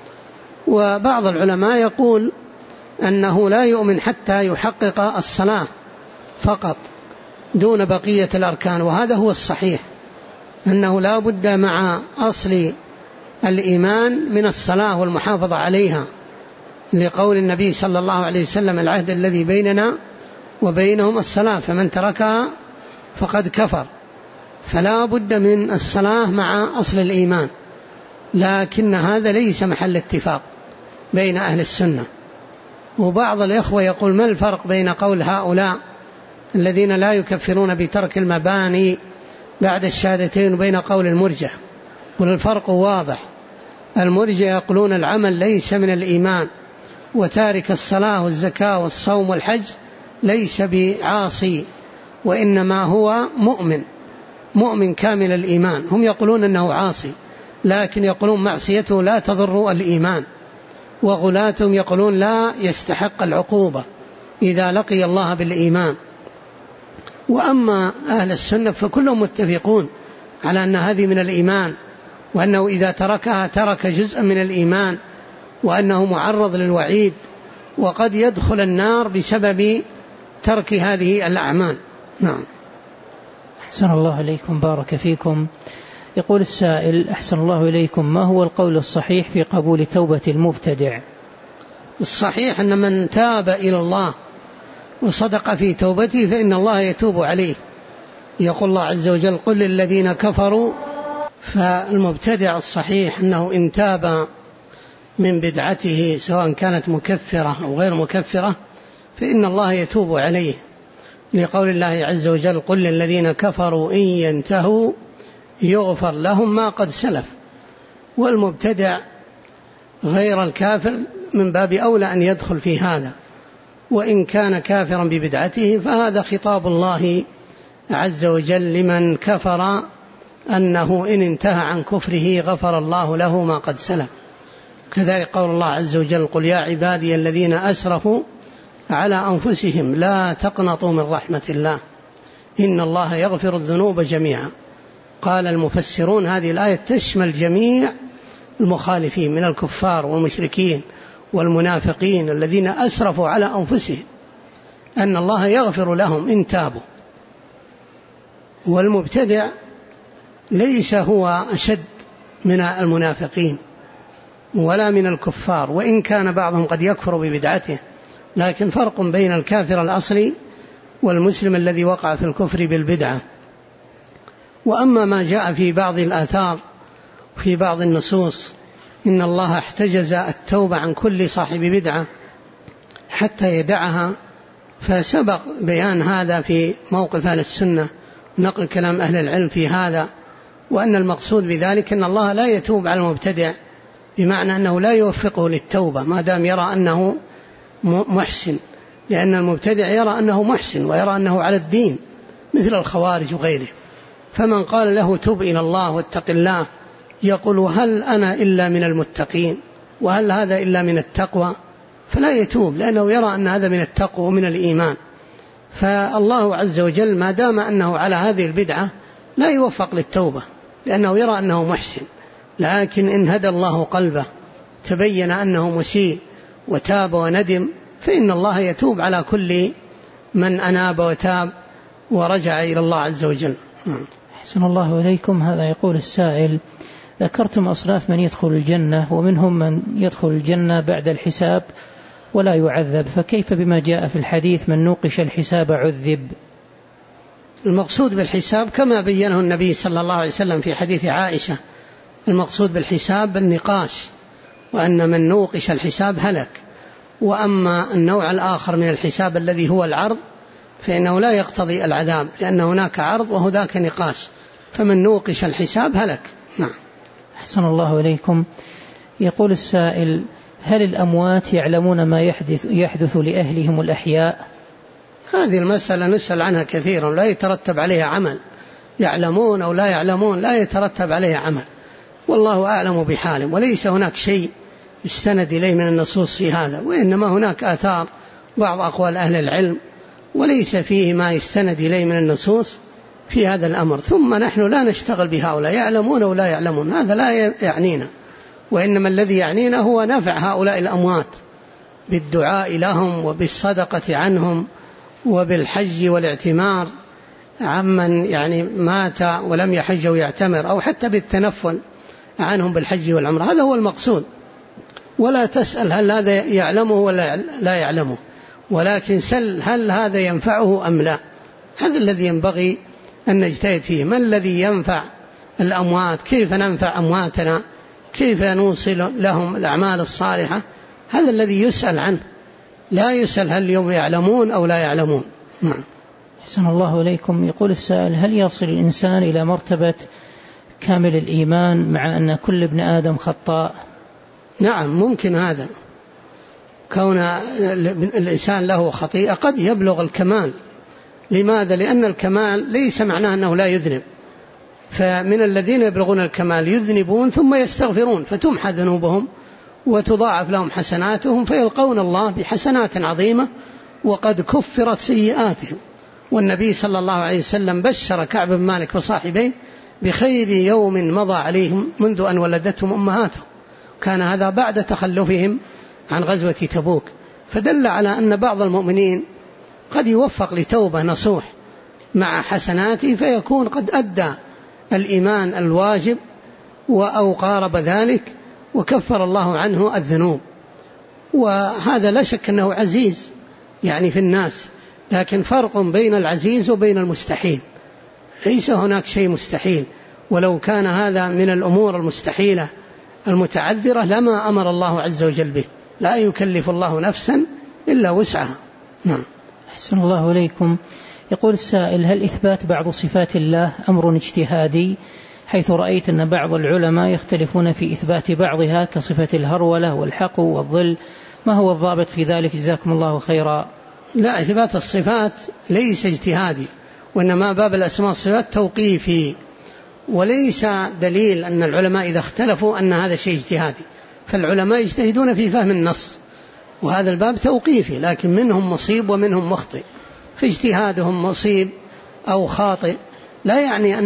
وبعض العلماء يقول أنه لا يؤمن حتى يحقق الصلاة فقط دون بقية الأركان، وهذا هو الصحيح، أنه لا بد مع أصل الإيمان من الصلاة والمحافظة عليها، لقول النبي صلى الله عليه وسلم: العهد الذي بيننا وبينهم الصلاة، فمن تركها فقد كفر. فلا بد من الصلاة مع أصل الإيمان، لكن هذا ليس محل اتفاق بين أهل السنة. وبعض الإخوة يقول: ما الفرق بين قول هؤلاء الذين لا يكفرون بترك المباني بعد الشهادتين وبين قول المرجئة؟ والفرق واضح. المرجئة يقولون العمل ليس من الإيمان، وتارك الصلاة والزكاة والصوم والحج ليس بعاصي، وإنما هو مؤمن كامل الإيمان. هم يقولون أنه عاصي، لكن يقولون معصيته لا تضر الإيمان. وغلاتهم يقولون لا يستحق العقوبة إذا لقي الله بالإيمان. وأما أهل السنة فكلهم متفقون على أن هذه من الإيمان، وأنه إذا تركها ترك جزءا من الإيمان، وأنه معرض للوعيد، وقد يدخل النار بسبب ترك هذه الأعمال. نعم. أحسن الله إليكم، بارك فيكم. يقول السائل: أحسن الله إليكم، ما هو القول الصحيح في قبول توبة المبتدع؟ الصحيح أن من تاب إلى الله وصدق في توبته فإن الله يتوب عليه. يقول الله عز وجل: قل للذين كفروا. فالمبتدع الصحيح أنه إن تاب من بدعته سواء كانت مكفرة أو غير مكفرة فإن الله يتوب عليه، لقول الله عز وجل: قل للذين كفروا إن ينتهوا يغفر لهم ما قد سلف. والمبتدع غير الكافر من باب أولى أن يدخل في هذا، وإن كان كافرا ببدعته فهذا خطاب الله عز وجل لمن كفر أنه إن انتهى عن كفره غفر الله له ما قد سلف. كذلك قول الله عز وجل: قل يا عبادي الذين أسرفوا على أنفسهم لا تقنطوا من رحمة الله إن الله يغفر الذنوب جميعا. قال المفسرون هذه الآية تشمل جميع المخالفين من الكفار والمشركين والمنافقين الذين أسرفوا على أنفسهم، أن الله يغفر لهم إن تابوا. والمبتدع ليس هو أشد من المنافقين ولا من الكفار، وإن كان بعضهم قد يكفر ببدعته، لكن فرق بين الكافر الأصلي والمسلم الذي وقع في الكفر بالبدعة. وأما ما جاء في بعض الآثار في بعض النصوص إن الله احتجز التوبة عن كل صاحب بدعة حتى يدعها، فسبق بيان هذا في موقف أهل السنة، نقل كلام أهل العلم في هذا، وأن المقصود بذلك أن الله لا يتوب على المبتدع، بمعنى أنه لا يوفقه للتوبة ما دام يرى أنه محسن، لأن المبتدع يرى أنه محسن ويرى أنه على الدين مثل الخوارج وغيره. فمن قال له تب إلى الله واتق الله يقول: هل أنا إلا من المتقين؟ وهل هذا إلا من التقوى؟ فلا يتوب، لأنه يرى أن هذا من التقوى ومن الإيمان. فالله عز وجل ما دام أنه على هذه البدعة لا يوفق للتوبة، لأنه يرى أنه محسن. لكن إن هدى الله قلبه تبين أنه مسيء وتاب وندم، فإن الله يتوب على كل من أناب وتاب ورجع إلى الله عز وجل. أحسن الله إليكم. هذا يقول السائل: ذكرتم أصناف من يدخل الجنة، ومنهم من يدخل الجنة بعد الحساب ولا يعذب، فكيف بما جاء في الحديث: من نوقش الحساب عذب؟ المقصود بالحساب كما بينه النبي صلى الله عليه وسلم في حديث عائشة، المقصود بالحساب النقاش، وأن من نوقش الحساب هلك. وأما النوع الآخر من الحساب الذي هو العرض فإنه لا يقتضي العذاب، لأن هناك عرض وهناك نقاش، فمن نوقش الحساب هلك. نعم. أحسن الله إليكم. يقول السائل: هل الأموات يعلمون ما يحدث لأهلهم الأحياء؟ هذه المسألة نسأل عنها كثيرا، لا يترتب عليها عمل، يعلمون أو لا يعلمون لا يترتب عليها عمل، والله أعلم بحالهم، وليس هناك شيء يستند إليه من النصوص في هذا، وإنما هناك آثار بعض أقوال أهل العلم وليس فيه ما يستند إليه من النصوص في هذا الأمر. ثم نحن لا نشتغل بهؤلاء يعلمون أو لا يعلمون، هذا لا يعنينا، وإنما الذي يعنينا هو نفع هؤلاء الأموات بالدعاء لهم وبالصدقة عنهم وبالحج والاعتمار عمن يعني مات ولم يحج ويعتمر، أو حتى بالتنفل عنهم بالحج والعمرة. هذا هو المقصود. ولا تسأل هل هذا يعلمه ولا لا يعلمه، ولكن سل هل هذا ينفعه أم لا. هذا الذي ينبغي أن نجتهد فيه. ما الذي ينفع الأموات؟ كيف ننفع أمواتنا؟ كيف نوصل لهم الأعمال الصالحة؟ هذا الذي يسأل عنه، لا يسأل هل اليوم يعلمون أو لا يعلمون. نعم. أحسن الله إليكم. يقول السائل: هل يصل الإنسان إلى مرتبة كامل الإيمان مع أن كل ابن آدم خطاء؟ نعم ممكن هذا، كون الإنسان له خطيئة قد يبلغ الكمال. لماذا؟ لأن الكمال ليس معناه أنه لا يذنب، فمن الذين يبلغون الكمال يذنبون ثم يستغفرون فتمحى ذنوبهم وتضاعف لهم حسناتهم فيلقون الله بحسنات عظيمة وقد كفرت سيئاتهم. والنبي صلى الله عليه وسلم بشر كعب بن مالك وصاحبيه بخير يوم مضى عليهم منذ أن ولدتهم أمهاتهم، كان هذا بعد تخلفهم عن غزوة تبوك، فدل على أن بعض المؤمنين قد يوفق لتوبة نصوح مع حسناته فيكون قد أدى الإيمان الواجب أو قارب ذلك وكفر الله عنه الذنوب. وهذا لا شك أنه عزيز يعني في الناس، لكن فرق بين العزيز وبين المستحيل، ليس هناك شيء مستحيل، ولو كان هذا من الأمور المستحيلة المتعذرة لما أمر الله عز وجل به، لا يكلف الله نفسا إلا وسعها. نعم. أحسن الله إليكم. يقول السائل: هل إثبات بعض صفات الله أمر اجتهادي، حيث رأيت أن بعض العلماء يختلفون في إثبات بعضها كصفة الهرولة والحق والظل، ما هو الضابط في ذلك؟ جزاكم الله خيرا. لا، إثبات الصفات ليس اجتهادي، وإنما باب الأسماء والصفات توقيفي، وليس دليل أن العلماء إذا اختلفوا أن هذا شيء اجتهادي، فالعلماء يجتهدون في فهم النص، وهذا الباب توقيفي، لكن منهم مصيب ومنهم مخطئ، فاجتهادهم مصيب أو خاطئ لا يعني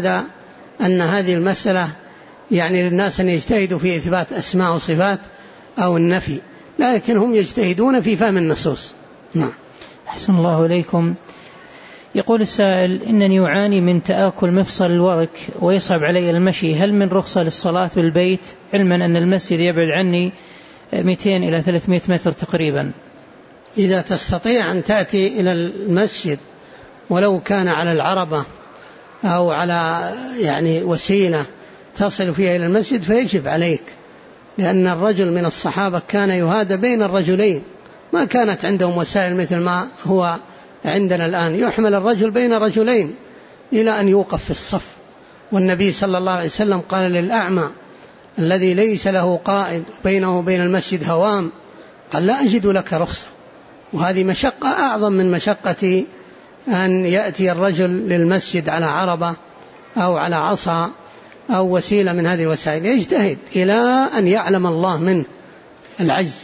أن هذه المسألة يعني للناس أن يجتهدوا في إثبات أسماء وصفات أو النفي، لكن هم يجتهدون في فهم النصوص. نعم. أحسن الله إليكم. يقول السائل: إنني أعاني من تآكل مفصل الورك ويصعب علي المشي، هل من رخصة للصلاة بالبيت، علما أن المسجد يبعد عني 200 إلى 300 متر تقريبا؟ إذا تستطيع أن تأتي إلى المسجد ولو كان على العربة أو على يعني وسيلة تصل فيها إلى المسجد فيجب عليك، لأن الرجل من الصحابة كان يهادى بين الرجلين، ما كانت عندهم وسائل مثل ما هو عندنا الآن، يحمل الرجل بين رجلين إلى أن يوقف في الصف. والنبي صلى الله عليه وسلم قال للأعمى الذي ليس له قائد بينه وبين المسجد هوام، قال: لا أجد لك رخصة. وهذه مشقة أعظم من مشقة أن يأتي الرجل للمسجد على عربة أو على عصا أو وسيلة من هذه الوسائل، يجتهد إلى أن يعلم الله منه العجز،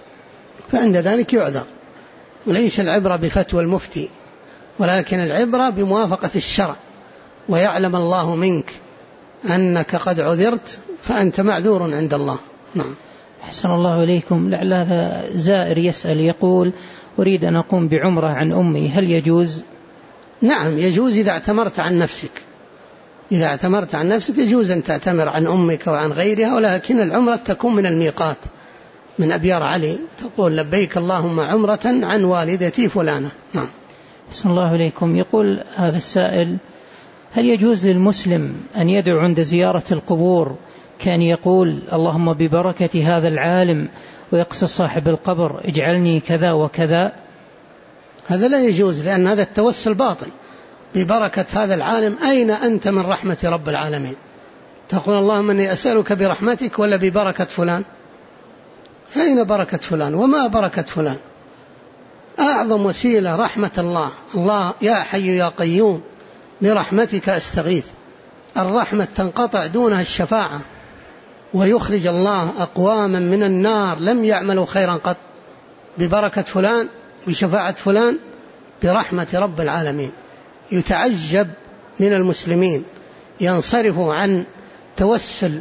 فعند ذلك يعذر. وليس العبرة بفتوى المفتي، ولكن العبرة بموافقة الشرع، ويعلم الله منك أنك قد عذرت فأنت معذور عند الله. نعم. أحسن الله إليكم. لعل هذا زائر يسأل يقول: أريد أن أقوم بعمرة عن أمي، هل يجوز؟ نعم يجوز إذا اعتمرت عن نفسك، إذا اعتمرت عن نفسك يجوز أن تعتمر عن أمك وعن غيرها، ولكن العمرة تكون من الميقات، من أبيار علي، تقول: لبيك اللهم عمرة عن والدتي فلانة. نعم. أحسن الله إليكم. يقول هذا السائل: هل يجوز للمسلم أن يدعو عند زيارة القبور كان يقول: اللهم ببركة هذا العالم، ويقصد صاحب القبر: اجعلني كذا وكذا؟ هذا لا يجوز، لأن هذا التوسل باطل. ببركة هذا العالم، أين أنت من رحمة رب العالمين؟ تقول: اللهم إني أسألك برحمتك، ولا ببركة فلان؟ أين بركة فلان وما بركة فلان؟ أعظم وسيلة رحمة الله. الله يا حي يا قيوم برحمتك أستغيث. الرحمة تنقطع دونها الشفاعة، ويخرج الله أقواما من النار لم يعملوا خيرا قط. ببركة فلان، بشفاعة فلان، برحمة رب العالمين. يتعجب من المسلمين ينصرفوا عن توسل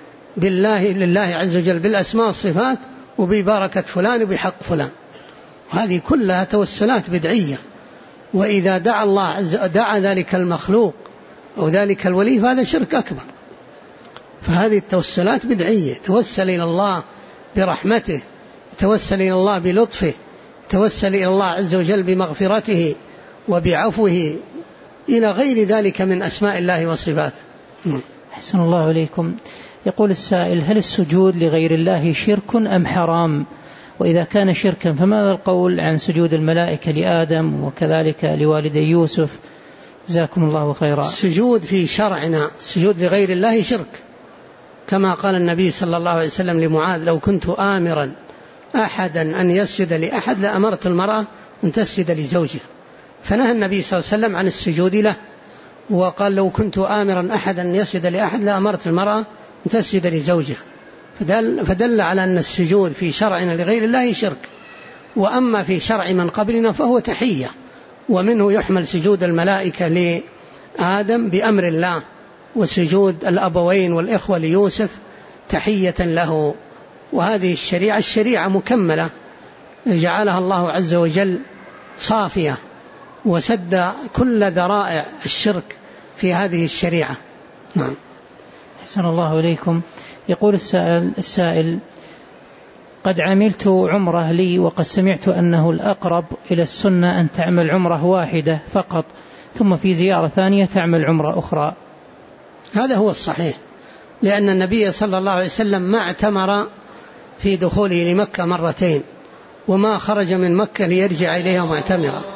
لله عز وجل بالأسماء والصفات وببركة فلان وبحق فلان، وهذه كلها توسلات بدعية. وإذا دعا ذلك المخلوق أو ذلك الولي فهذا شرك أكبر. فهذه التوسلات بدعية. توسل إلى الله برحمته، توسل إلى الله بلطفه، توسل إلى الله عز وجل بمغفرته وبعفوه، إلى غير ذلك من أسماء الله وصفاته. أحسن الله إليكم. يقول السائل: هل السجود لغير الله شرك أم حرام؟ وإذا كان شركا فماذا القول عن سجود الملائكة لآدم وكذلك لوالدي يوسف؟ جزاكم الله خيرا. السجود في شرعنا، السجود لغير الله شرك، كما قال النبي صلى الله عليه وسلم لمعاذ: لو كنت آمرا أحدا أن يسجد لأحد لأمرت المرأة أن تسجد لزوجها. فنهى النبي صلى الله عليه وسلم عن السجود له، وقال: لو كنت آمرا أحدا أن يسجد لأحد لأمرت المرأة أن تسجد لزوجها. فدل على أن السجود في شرعنا لغير الله شرك. وأما في شرع من قبلنا فهو تحية، ومنه يحمل سجود الملائكة لآدم بأمر الله، وسجود الأبوين والإخوة ليوسف تحية له. وهذه الشريعة مكملة جعلها الله عز وجل صافية، وسد كل ذرائع الشرك في هذه الشريعة. نعم. أحسن الله إليكم. يقول السائل: قد عملت عمرة لي، وقد سمعت أنه الأقرب إلى السنة أن تعمل عمرة واحدة فقط، ثم في زيارة ثانية تعمل عمرة أخرى. هذا هو الصحيح، لأن النبي صلى الله عليه وسلم ما اعتمر في دخوله لمكة مرتين، وما خرج من مكة ليرجع إليها معتمرا.